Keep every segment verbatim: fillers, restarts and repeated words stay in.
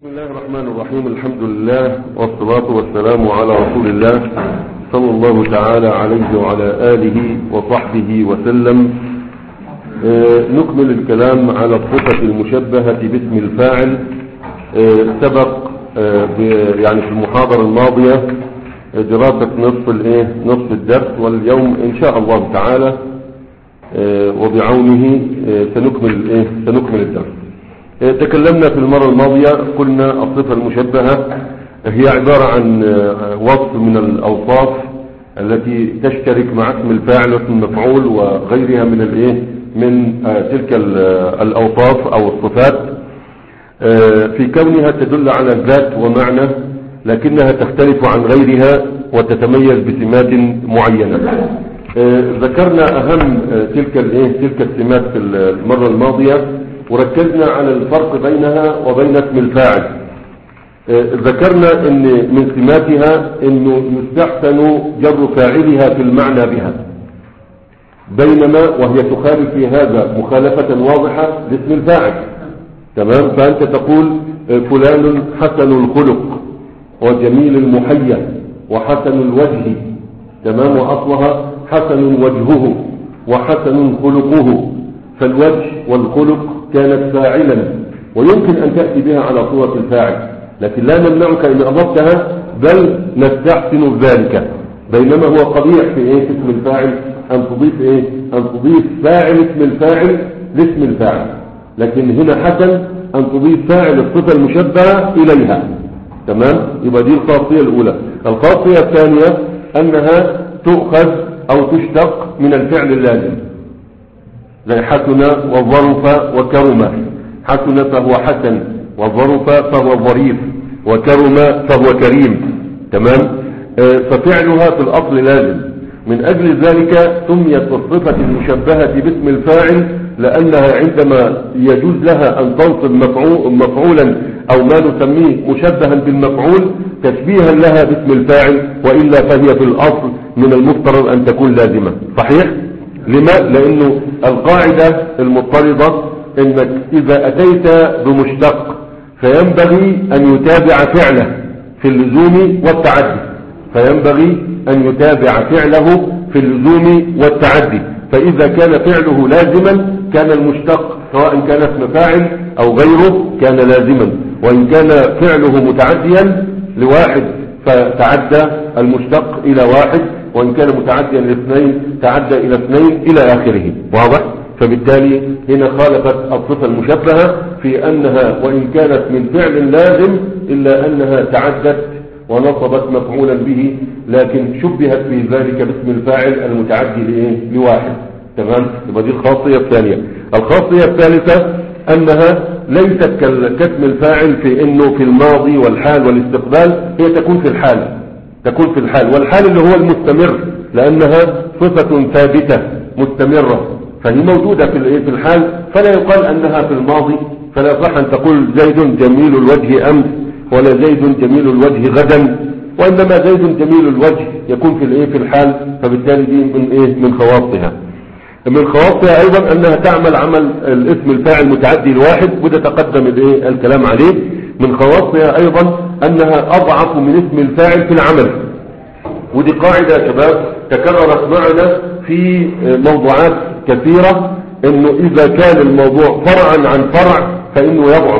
بسم الله الرحمن الرحيم. الحمد لله والصلاة والسلام على رسول الله صلى الله تعالى عليه وعلى آله وصحبه وسلم. آه نكمل الكلام على الصفة المشبهة باسم الفاعل. آه سبق آه يعني في المحاضرة الماضية دراسة نصف الايه نصف الدرس، واليوم ان شاء الله تعالى آه وبعونه آه سنكمل الايه سنكمل الدرس. تكلمنا في المرة الماضية، قلنا الصفة المشبهة هي عبارة عن وصف من الأوصاف التي تشترك مع اسم الفاعل واسم المفعول وغيرها من الايه من تلك الأوصاف أو الصفات، في كونها تدل على ذات ومعنى، لكنها تختلف عن غيرها وتتميز بسمات معينة. ذكرنا أهم تلك الايه تلك السمات في المرة الماضية، وركزنا على الفرق بينها وبين اسم الفاعل. ذكرنا ان من سماتها انه يستحسن جر فاعلها في المعنى بها، بينما وهي تخالف في هذا مخالفة واضحة لاسم الفاعل. تمام؟ فانت تقول فلان حسن الخلق وجميل المحيا وحسن الوجه، تمام، واصلها حسن وجهه وحسن خلقه، فالوجه والخلق كانت فاعلا ويمكن أن تأتي بها على صورة الفاعل، لكن لا نمنعك إن أضفتها، بل نستحسن ذلك. بينما هو قبيح في إيه في اسم الفاعل أن تضيف إيه أن تضيف فاعل اسم الفاعل لاسم الفاعل، لكن هنا حسن أن تضيف فاعل الصفة المشبهة إليها. تمام؟ يبقى دي الخاصية الأولى. الخاصية الثانية أنها تؤخذ أو تشتق من الفعل اللازم، زي حسن وظرف وكرم. حسن فهو حسن، وظرف فهو ظريف، وكرم فهو كريم. تمام؟ آه ففعلها في الأصل لازم. من أجل ذلك سميت الصفة المشبهة باسم الفاعل، لأنها عندما يجوز لها أن تنصب مفعولا أو ما نسميه مشبها بالمفعول تشبيها لها باسم الفاعل، وإلا فهي في الأصل من المفترض أن تكون لازمة. صحيح؟ لما؟ لأنه القاعدة المضطردة انك اذا اتيت بمشتق فينبغي ان يتابع فعله في اللزوم والتعدي، فينبغي ان يتابع فعله في اللزوم والتعدي. فاذا كان فعله لازما كان المشتق سواء كان اسم فاعل او غيره كان لازما، وان كان فعله متعديا لواحد فتعدى المشتق الى واحد، وإن كان متعديا لاثنين تعدى إلى اثنين إلى آخره. واضح؟ فبالتالي هنا خالفت الصفة المشبهة في أنها وإن كانت من فعل لازم إلا أنها تعدت ونصبت مفعولا به، لكن شبهت في ذلك باسم الفاعل المتعدي لإيه؟ لواحد. تمام؟ يبقى دي الخاصية الثانية. الخاصية الثالثة أنها ليست كاسم الفاعل في أنه في الماضي والحال والاستقبال، هي تكون في الحال تكون في الحال والحال اللي هو المستمر، لأنها صفة ثابتة مستمرة، فهي موجودة في في الحال، فلا يقال أنها في الماضي. فلا صح أن تقول زيد جميل الوجه أمس ولا زيد جميل الوجه غدا، وإنما زيد جميل الوجه يكون في الايه في الحال. فبالتالي دي من ايه من خواصها. من خواصها أيضا أنها تعمل عمل الاسم الفاعل متعدي الواحد، وده تقدم الايه الكلام عليه. من خواصها أيضا أنها أضعف من اسم الفاعل في العمل، ودي قاعدة يا شباب تكررت معنا في موضوعات كثيرة، أنه إذا كان الموضوع فرعا عن فرع فإنه يضعف،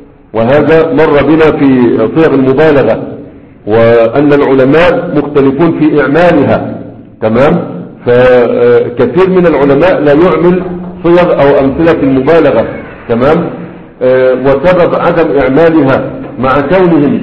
وهذا مر بنا في صيغ المبالغة، وأن العلماء مختلفون في إعمالها. تمام؟ فكثير من العلماء لا يعمل صيغ أو أمثلة المبالغة. تمام؟ وسبب عدم إعمالها مع كونهم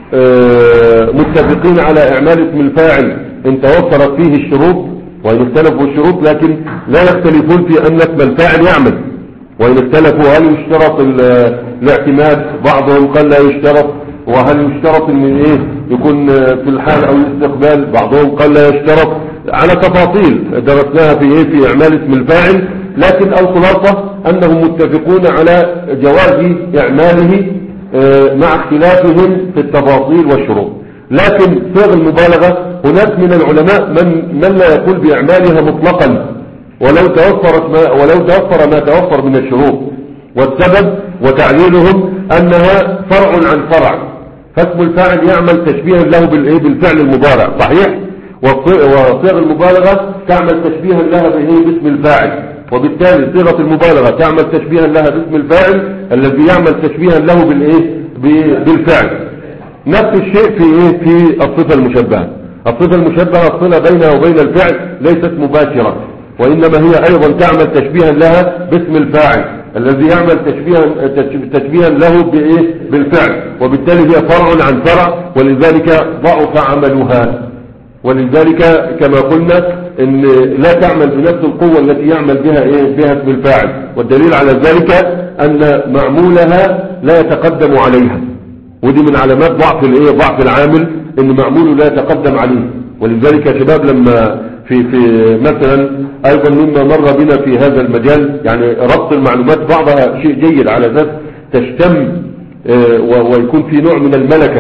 متفقين على إعمال اسم الفاعل إن توفرت فيه الشروط، وإن اختلفوا الشروط لكن لا يختلفون في أن اسم الفاعل يعمل. وإن اختلفوا هل يشترط الاعتماد، بعضهم قال لا يشترط، وهل يشترط ان ايه يكون في الحال او الاستقبال، بعضهم قال لا يشترط، على تفاصيل درسناها في ايه في إعمال اسم الفاعل. لكن الخلاصة أنهم متفقون على جواز إعماله مع اختلافهم في التفاصيل والشروط. لكن صيغ المبالغة هناك من العلماء من, من لا يقول بإعمالها مطلقا ولو توفرت ما ولو توفر ما توفر من الشروط، والسبب وتعليلهم انها فرع عن فرع، فاسم الفاعل يعمل تشبيها له بالايه بالفعل المضارع صحيح، وصيغ المبالغة تعمل تشبيها لها باسم الفاعل، وبالتالي صيغة المبالغة تعمل تشبيها لها باسم الفاعل الذي يعمل تشبيها له بالايه بالفعل. نفس الشيء في ايه في الصفة المشبهة. الصفة المشبهة الصلة بينها وبين الفعل ليست مباشرة، وإنما هي أيضا تعمل تشبيها لها باسم الفاعل الذي يعمل تشبيها تشبيها له بايه بالفعل، وبالتالي هي فرع عن فرع، ولذلك ضعف عملها. ولذلك كما قلنا ان لا تعمل بنفس القوة التي يعمل بها ايه بها اسم الفاعل، والدليل على ذلك ان معمولها لا يتقدم عليها، ودي من علامات ضعف الايه ضعف العامل ان معموله لا يتقدم عليه. ولذلك يا شباب لما في في مثلا ايضا مما مر بنا في هذا المجال، يعني ربط المعلومات بعضها شيء جيد على اساس تشتم اه ويكون في نوع من الملكة.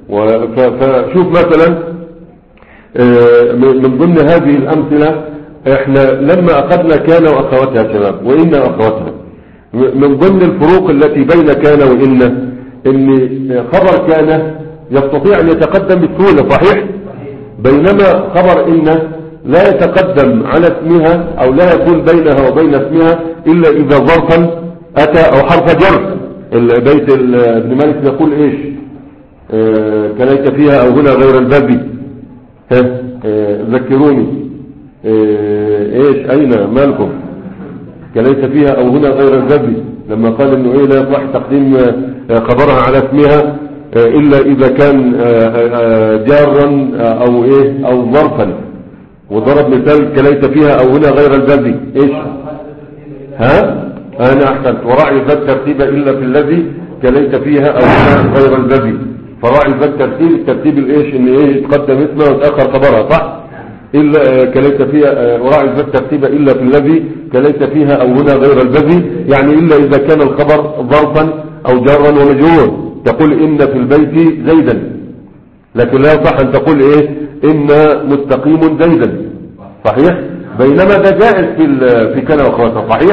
فشوف مثلا اه من ضمن هذه الامثلة احنا لما اخذنا كان واخواتها يا شباب وان واخواتها، من ضمن الفروق التي بين كان وان ان خبر كان يستطيع ان يتقدم بسهولة صحيح، بينما خبر ان لا يتقدم على اسمها او لا يكون بينها وبين اسمها الا اذا ظرفا اتى او حرف جر. البيت ابن مالك يقول ايش اه كليت فيها او هنا غير الباب، ها اه ذكروني اه ايش اين مالكم كليت فيها او هنا غير الباب، لما قال انه ايه لا يصح تقديم خبرها على اسمها الا اذا كان جارا او ايه او ظرفا، وضرب مثال كليت فيها او هنا غير الباب ايش ها انا احسنت وراعي ذا الترتيب الا في الذي كليت فيها او هنا غير الباب، فراعي ذا الترتيب الترتيب الايش ان ايه يتقدم اسمها ويتاخر خبرها صح، الا كليت فيها وراعي ذا الترتيب الا في الذي كليت فيها او هنا غير الباب، يعني الا اذا كان الخبر ظرفا او جارا ومجرورا تقول ان في البيت زيدا، لكن لا يصح ان تقول ايه ان مستقيم زيدا صحيح، بينما ده جائز في في كان واخواتها صحيح.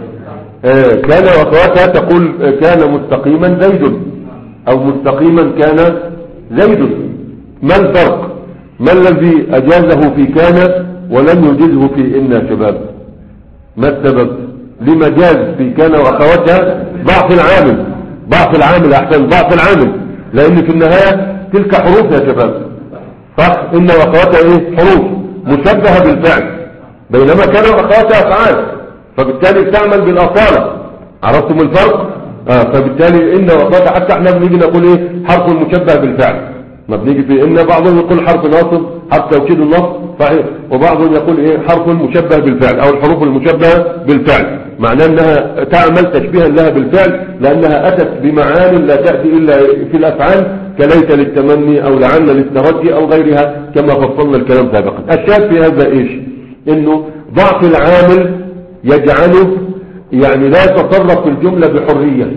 آه كان واخواتها تقول كان مستقيما زيد او مستقيما كان زيد. ما الفرق؟ ما الذي اجازه في كان ولم يجزه في ان يا شباب؟ ما السبب لما جاز في كان واخواتها؟ ضعف العامل، ضعف العامل احسن ضعف العامل، لان في النهاية تلك حروف يا شباب صح، ان واخواتها ايه حروف مشبهة بالفعل، بينما كان واخواتها افعال، فبالتالي تعمل بالاصالة. عرفتم الفرق؟ اه فبالتالي ان واخواتها حتى احنا بنيجي نقول ايه حرف مشبه بالفعل، ما بنيجي في ان بعضهم يقول حرف ناصب حرف توكيد النصب صحيح، وبعضهم يقول ايه حرف مشبه بالفعل او الحروف المشبهة بالفعل، معناه انها تعمل تشبيها لها بالفعل لانها اتت بمعاني لا تأتي الا في الافعال كليت للتمني او لعل للترجي او غيرها كما فصلنا الكلام سابقا. الشاهد في هذا ايش؟ انه ضعف العامل يجعله يعني لا يتصرف في الجملة بحرية،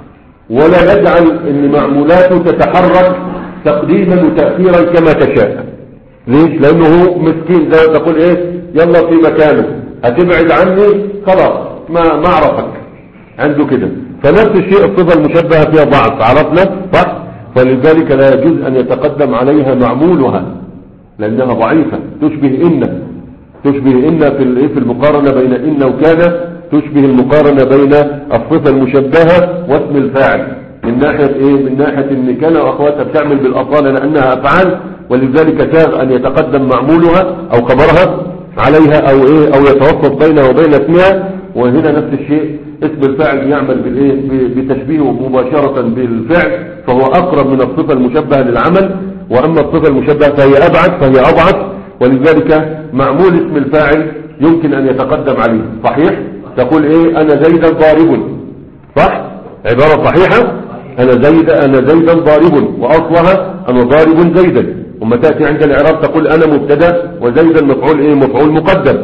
ولا يجعل ان معمولاته تتحرك تقديما وتأخيرا كما تشاء. ليش؟ لانه هو مسكين زي ما تقول ايه يلا في مكانه، هتبعد عني خلاص ما ما اعرفك عنده كده. فنفس الشيء الصفة المشبهة فيها ضعف، عرفنا صح؟ فلذلك لا يجوز ان يتقدم عليها معمولها لانها ضعيفة، تشبه ان تشبه ان في في المقارنة بين ان وكان، تشبه المقارنة بين الصفة المشبهة واسم الفاعل من ناحية ايه من ناحية ان كان واخواتها بتعمل بالاصالة لانها افعال، ولذلك ساغ ان يتقدم معمولها او خبرها عليها او ايه او يتوسط بينها وبين اسمها. وهنا نفس الشيء اسم الفاعل يعمل بالايه بتشبيهه مباشرة بالفعل، فهو اقرب من الصفة المشبهة للعمل، واما الصفة المشبهة فهي ابعد فهي اضعف، ولذلك معمول اسم الفاعل يمكن ان يتقدم عليه صحيح. تقول ايه انا زيدا ضارب صح، عبارة صحيحة انا زيد انا زيدا ضارب، واصلها انا ضارب زيدا، وما تأتي عند الاعراب تقول انا مبتدا وزيدا مفعول ايه مفعول مقدم،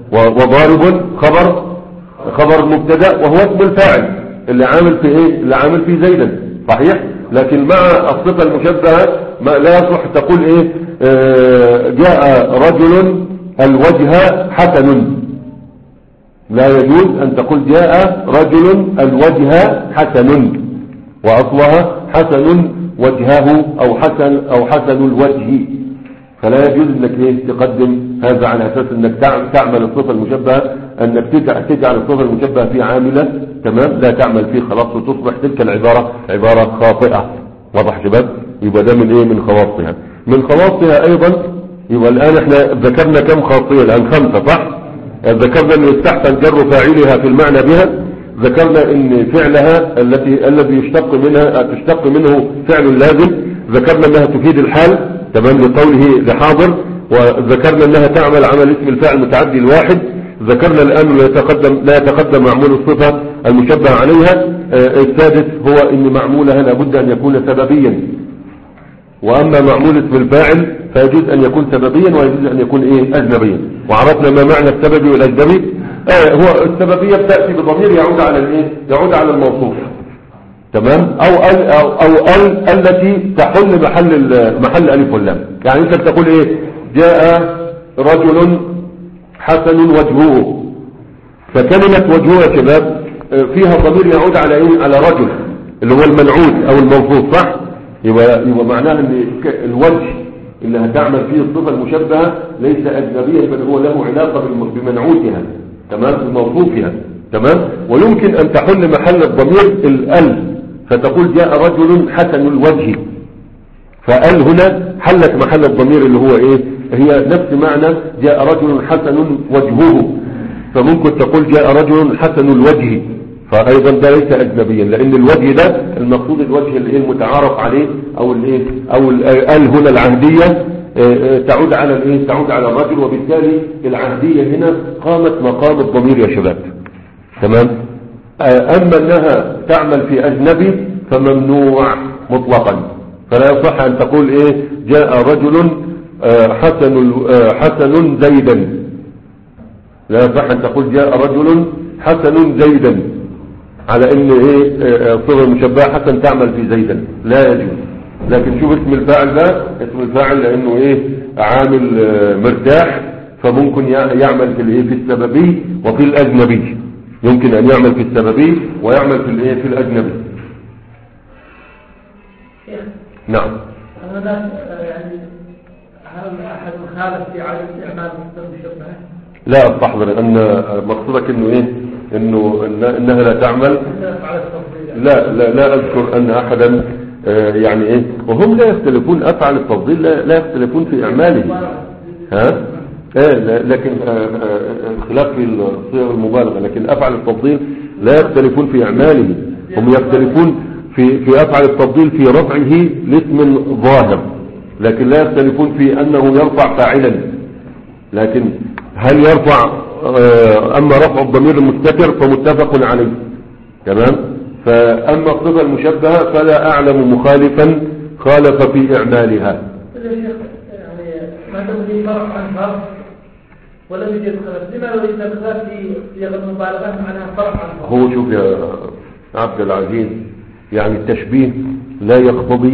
وضارب خبر خبر مبتدا وهو اسم الفاعل اللي عامل في ايه اللي عامل في زيدا صحيح. لكن مع الصفة المشبهة ما لا يصلح تقول ايه آه جاء رجل الوجه حسن، لا يجوز ان تقول جاء رجل الوجه حسن، وأصلها حسن وجهه أو حسن أو حسن الوجه، فلا يجوز انك ايه تقدم هذا على اساس انك تعمل الصفة المشبهة، انك تجعل الصفة المشبهة في عاملة، تمام، لا تعمل فيه خلاص وتصبح تلك العبارة عبارة خاطئة. واضح شباب؟ يبقى ده من ايه؟ من خواصها. من خواصها ايضا، يبقى الان احنا ذكرنا كم خاصية الان؟ خمسة صح؟ ذكرنا ان يستحسن جر فاعلها في المعنى بها، ذكرنا ان فعلها التي الذي يشتق منها تشتق منه فعل لازم، ذكرنا انها تفيد الحال، تمام، لقوله لحاضر، وذكرنا انها تعمل عمل اسم الفاعل متعدي الواحد، ذكرنا الان لا يتقدم لا يتقدم معمول الصفة المشبه عليها. آه السادس هو ان معمولها لابد ان يكون سببيا، واما معمول اسم الفاعل فيجوز ان يكون سببيا ويجوز ان يكون ايه؟ اجنبيا. وعرفنا ما معنى السببي والاجنبي. آه هو السببية بتأتي بضمير يعود على الايه؟ يعود على الموصوف، تمام، او ال او, أو ال التي تحل محل محل الف واللام. يعني انت بتقول ايه؟ جاء رجل حسن وجهه، فكلمة وجهه يا شباب فيها ضمير يعود على ايه؟ على رجل اللي هو المنعوت او الموصوف، صح؟ يبقى يبقى معناها ان الوجه اللي هتعمل فيه الصفة المشبهة ليس اجنبيا، بل هو له علاقة بمنعوتها، تمام، بموصوفها، تمام. ويمكن ان تحل محل الضمير الال، فتقول جاء رجل حسن الوجه، فال هنا حلت محل الضمير اللي هو ايه؟ هي نفس معنى جاء رجل حسن وجهه، فممكن تقول جاء رجل حسن الوجه، فايضا ده ليس اجنبيا، لان الوجه ده المقصود الوجه اللي المتعارف عليه، او الايه او ال هنا العهدية تعود على الايه؟ تعود على الرجل، وبالتالي العهدية هنا قامت مقام الضمير يا شباب، تمام. اما انها تعمل في اجنبي فممنوع مطلقا، فلا يصح ان تقول ايه؟ جاء رجل حسن حسن زيدا، لا يصح ان تقول جاء رجل حسن زيدا على ان ايه؟ صفة مشبهة حسن تعمل في زيدا، لا يجوز. لكن شوف اسم الفاعل ده، اسم الفاعل لانه ايه؟ عامل مرتاح، فممكن يعمل في الايه؟ في السببي وفي الاجنبي، يمكن ان يعمل في السببي ويعمل في الايه؟ في الاجنبي. نعم. هذا يعني هل احد خالف في عدم استعمال المشبهة؟ لا استحضر ان مقصودك انه ايه؟ انه انها لا تعمل. لا لا لا اذكر ان احدا يعني ايه، وهم لا يختلفون، افعل التفضيل لا, لا يختلفون في اعماله، ها ايه، لكن خلاف في الصيغ المبالغه، لكن افعل التفضيل لا يختلفون في اعماله، هم يختلفون في في افعل التفضيل في رفعه لاسم ظاهر، لكن لا يختلفون في انه يرفع فاعلا. لكن هل يرفع اما رفع الضمير المستتر فمتفق عليه، تمام. فاما الصفة المشبهة فلا اعلم مخالفا خالف في اعمالها. يعني ما تقول فرق عن فرق ولا يوجد خلاف، لما لو يوجد خلاف في صيغ المبالغة معناها فرق عن فرق؟ هو شوف يا عبد العزيز، يعني التشبيه لا يقتضي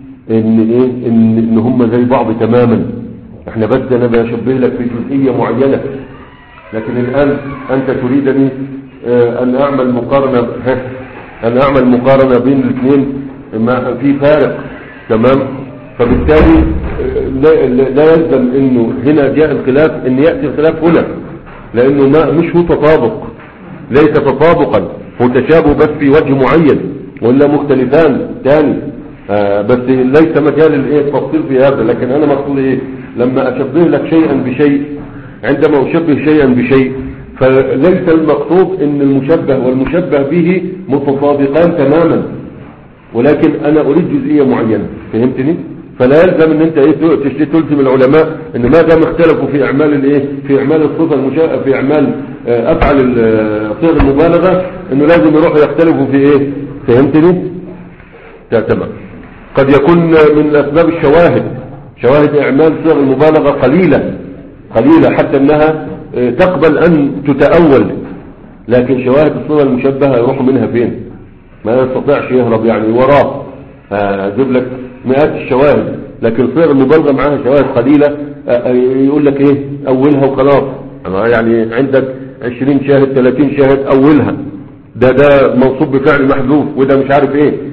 ان ايه ان, إن هم زي بعض تماما، احنا بس انا بشبه لك في جزئية معينة، لكن الان انت تريدني اه ان اعمل مقارنة ان اعمل مقارنة بين الاثنين في فارق، تمام. فبالتالي لا, لا يلزم انه هنا جاء الخلاف ان يأتي الخلاف هنا، لانه ما مش هو تطابق، ليس تطابقا، هو تشابه بس في وجه معين، ولا مختلفان ثاني، آه بس ليس مجال الايه التفصيل في هذا. لكن انا مقصود ايه؟ لما اشبه لك شيئا بشيء، عندما اشبه شيئا بشيء فليس المقصود ان المشبه والمشبه به متطابقان تماما، ولكن انا اريد جزئية معينة، فهمتني؟ فلا يلزم ان انت ايه تلزم العلماء ان ما دام اختلفوا في اعمال الايه في اعمال الصفة المشابهة في اعمال افعل صيغ المبالغة انه لازم يروحوا يختلفوا في ايه، فهمتني؟ تمام. قد يكون من اسباب الشواهد، شواهد اعمال صيغ المبالغة قليلة قليلة حتى انها تقبل ان تتأول، لكن شواهد الصيغ المشبهة يروحوا منها فين؟ ما يستطيعش يهرب يعني وراه، هجيب لك مئات الشواهد، لكن صيغ المبالغة معاها شواهد قليلة، يقول لك ايه اولها وخلاص، يعني عندك عشرين شاهد ثلاثين شاهد اولها، ده ده منصوب بفعل محذوف، وده مش عارف ايه،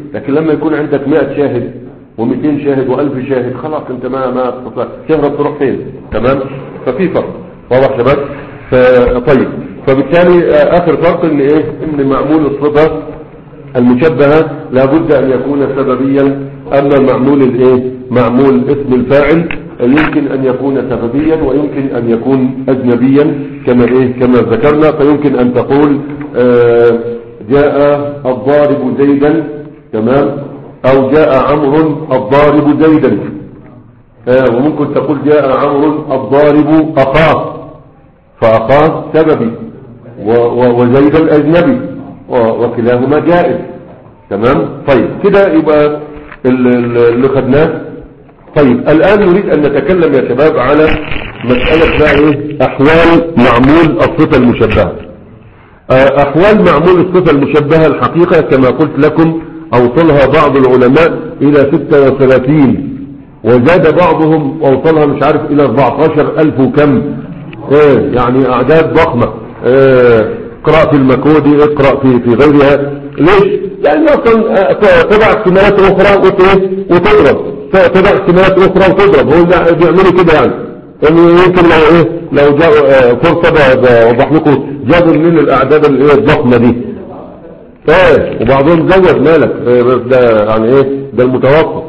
لكن لما يكون عندك مئة شاهد ومئتين شاهد وألف شاهد خلاص انت ما ما تستطيع تهرب تروح فين. تمام. ففي فرق واضح شباب. طيب فبالتالي اخر فرق ان ايه ان معمول الصفة المشبهة لابد ان يكون سببيا، اما معمول الايه معمول اسم الفاعل يمكن ان يكون سببيا ويمكن ان يكون اجنبيا كما ايه كما ذكرنا. فيمكن ان تقول آه جاء الضارب زيدا، تمام، او جاء عمرو الضارب زيدا، آه وممكن تقول جاء عمرو الضارب اخاه، فاخاه سببي وزيدا اجنبي وكلاهما جائز. تمام. طيب كده يبقى اللي خدناه. طيب الآن نريد أن نتكلم يا شباب على مسألة بقى إيه أحوال معمول الصفة المشبهة. أحوال معمول الصفة المشبهة الحقيقة كما قلت لكم أوصلها بعض العلماء إلى ستة وثلاثين، وزاد بعضهم أوصلها مش عارف إلى أربعة عشر ألف وكم، إيه يعني أعداد ضخمة. إيه اقرأ في المكودي، اقرأ في في غيرها. ليش؟ لأن أصلا تبع احتمالات أخرى وتضرب، تبع احتمالات أخرى وتضرب. هو بيعملوا كده يعني. يعني يمكن لو ايه لو جاء فرصة بوضح لكم جابوا من الأعداد الايه الضخمة دي. ايه وبعضهم زود مالك إيه بس ده يعني ايه ده المتوسط.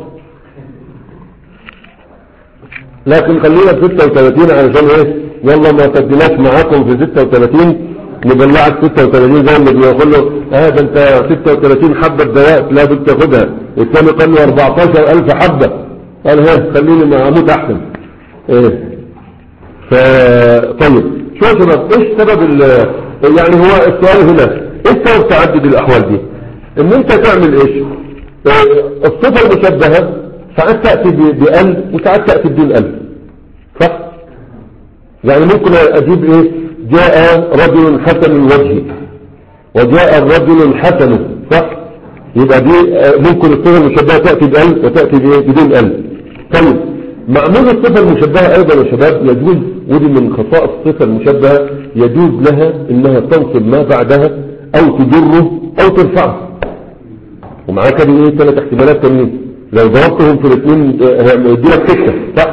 لكن خلينا في ستة وثلاثين علشان ايه يلا ما تديناش معاكم في ستة وثلاثين نبلعك ستة وثلاثين زي ما بيقول له اه ده انت ستة وثلاثين حبة دواء لا بد تاخدها. الثاني قال له أربعة عشر ألف حبة، قال ها خليني ما اموت احسن. ايه ف طيب شو يا شباب ايش سبب يعني هو السؤال هنا ايش سبب تعدد الاحوال دي؟ ان انت تعمل ايش؟ اه الصفة المشبهة ساعات تأتي بأل وساعات تأتي بدون أل، صح؟ يعني ممكن اجيب ايه جاء رجل حسن الوجه وجاء الرجل الحسن، صح؟ يبقى دي ممكن الصفة المشبهة تأتي بأل وتأتي بدون أل. طيب معمول الصفة المشبهة ايضا يا شباب يجوز، ودي من خصائص الصفة المشبهة، يجوز لها انها تنصب ما بعدها او تجره او ترفعه. ومعاك دي ايه ثلاث احتمالات تانيين لو ضربتهم في الاثنين يديلك ستة، صح؟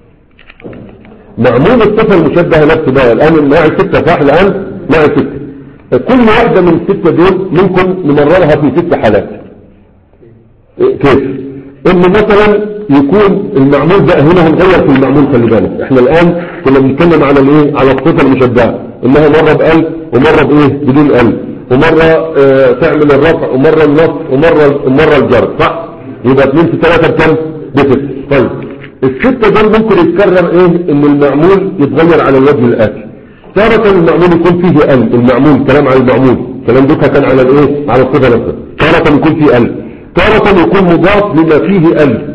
معمول الصفة المشبهة نفسه بقى الآن معي ستة، صح؟ الآن معي ستة. كل واحدة من الستة دول ممكن نمررها في ست حالات. كيف؟ إن مثلا يكون المعمول ده هنا هنغير في المعمول، خلي بالك احنا الآن كنا بنتكلم على الايه على الصفة المشبهة انها مرة بأل ومرة بايه بدون أل، ومرة اه تعمل الرفع ومرة النصب ومرة ومرة الجر، صح؟ يبقى اثنين في ثلاثة بكم؟ بست. طيب الستة دول ممكن يتكرر ايه ان المعمول يتغير على الوجه الآتي. تارة المعمول يكون فيه ال، المعمول كلام على المعمول، كلام دوكا كان على الايه على الصفة نفسها. تارة يكون فيه ال، تارة يكون مضاف لما فيه ال،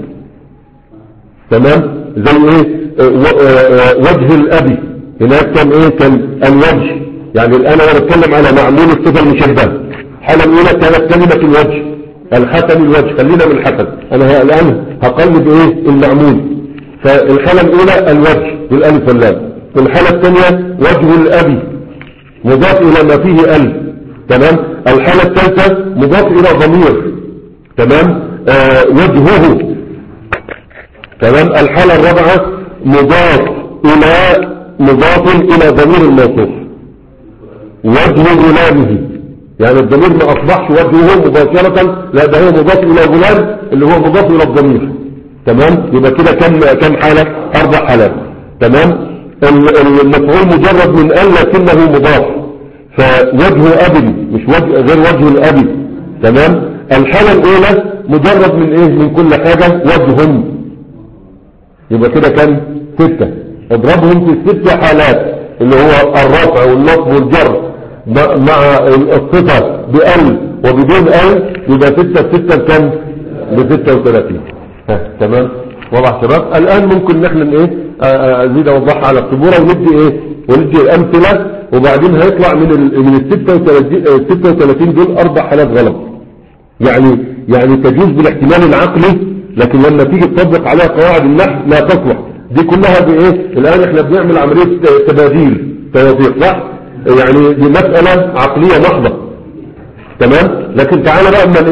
تمام؟ زي ايه اه وجه الابي هناك كان ايه كان الوجه. يعني الان انا بتكلم على معمول الصفة المشبهة. الحالة الاولى كانت كلمة الوجه الحسن الوجه، خلينا من الحسن. انا الان هقلب ايه المعمول. فالحالة الاولى الوجه بالالف واللام، الحالة الثانية وجه الابي مضاف الى ما فيه ال، تمام؟ الحالة الثالثة مضاف الى ضمير، تمام؟ آه وجهه، تمام؟ الحالة الرابعة مضاف الى مضاف الى ضمير الموصوف، وجه غلامه، يعني الضمير ما اصبحش وجهه مباشرة، لا ده هو مضاف الى غلام اللي هو مضاف الى الضمير، تمام؟ يبقى كده كم كم حالة؟ اربع حالات، تمام؟ المفعول مجرد من ال لكنه مضاف، فوجه ابي مش وجه غير وجه الابي، تمام؟ الحالة الاولى مجرد من ايه من كل حاجة وجههم، يبقى كده كم؟ ستة. اضربهم في ست حالات اللي هو الرفع والنصب والجر مع الصفة بأل وبدون أل، يبقى ستة ستة كم؟ بستة وثلاثين. تمام؟ واضح شباب؟ الآن ممكن نحن ايه ازيد اوضحها على السبورة وندي ايه وندي الامثلة، وبعدين هيطلع من ال من ال ستة وثلاثين دول اربع حالات غلط. يعني يعني تجوز بالاحتمال العقلي، لكن لما تيجي تطبق عليها قواعد النحو لا تصلح. دي كلها بايه الان احنا بنعمل عملية تباديل توافيق، صح؟ يعني دي مسألة عقلية محضة، تمام؟ لكن تعالى بقى اما ايه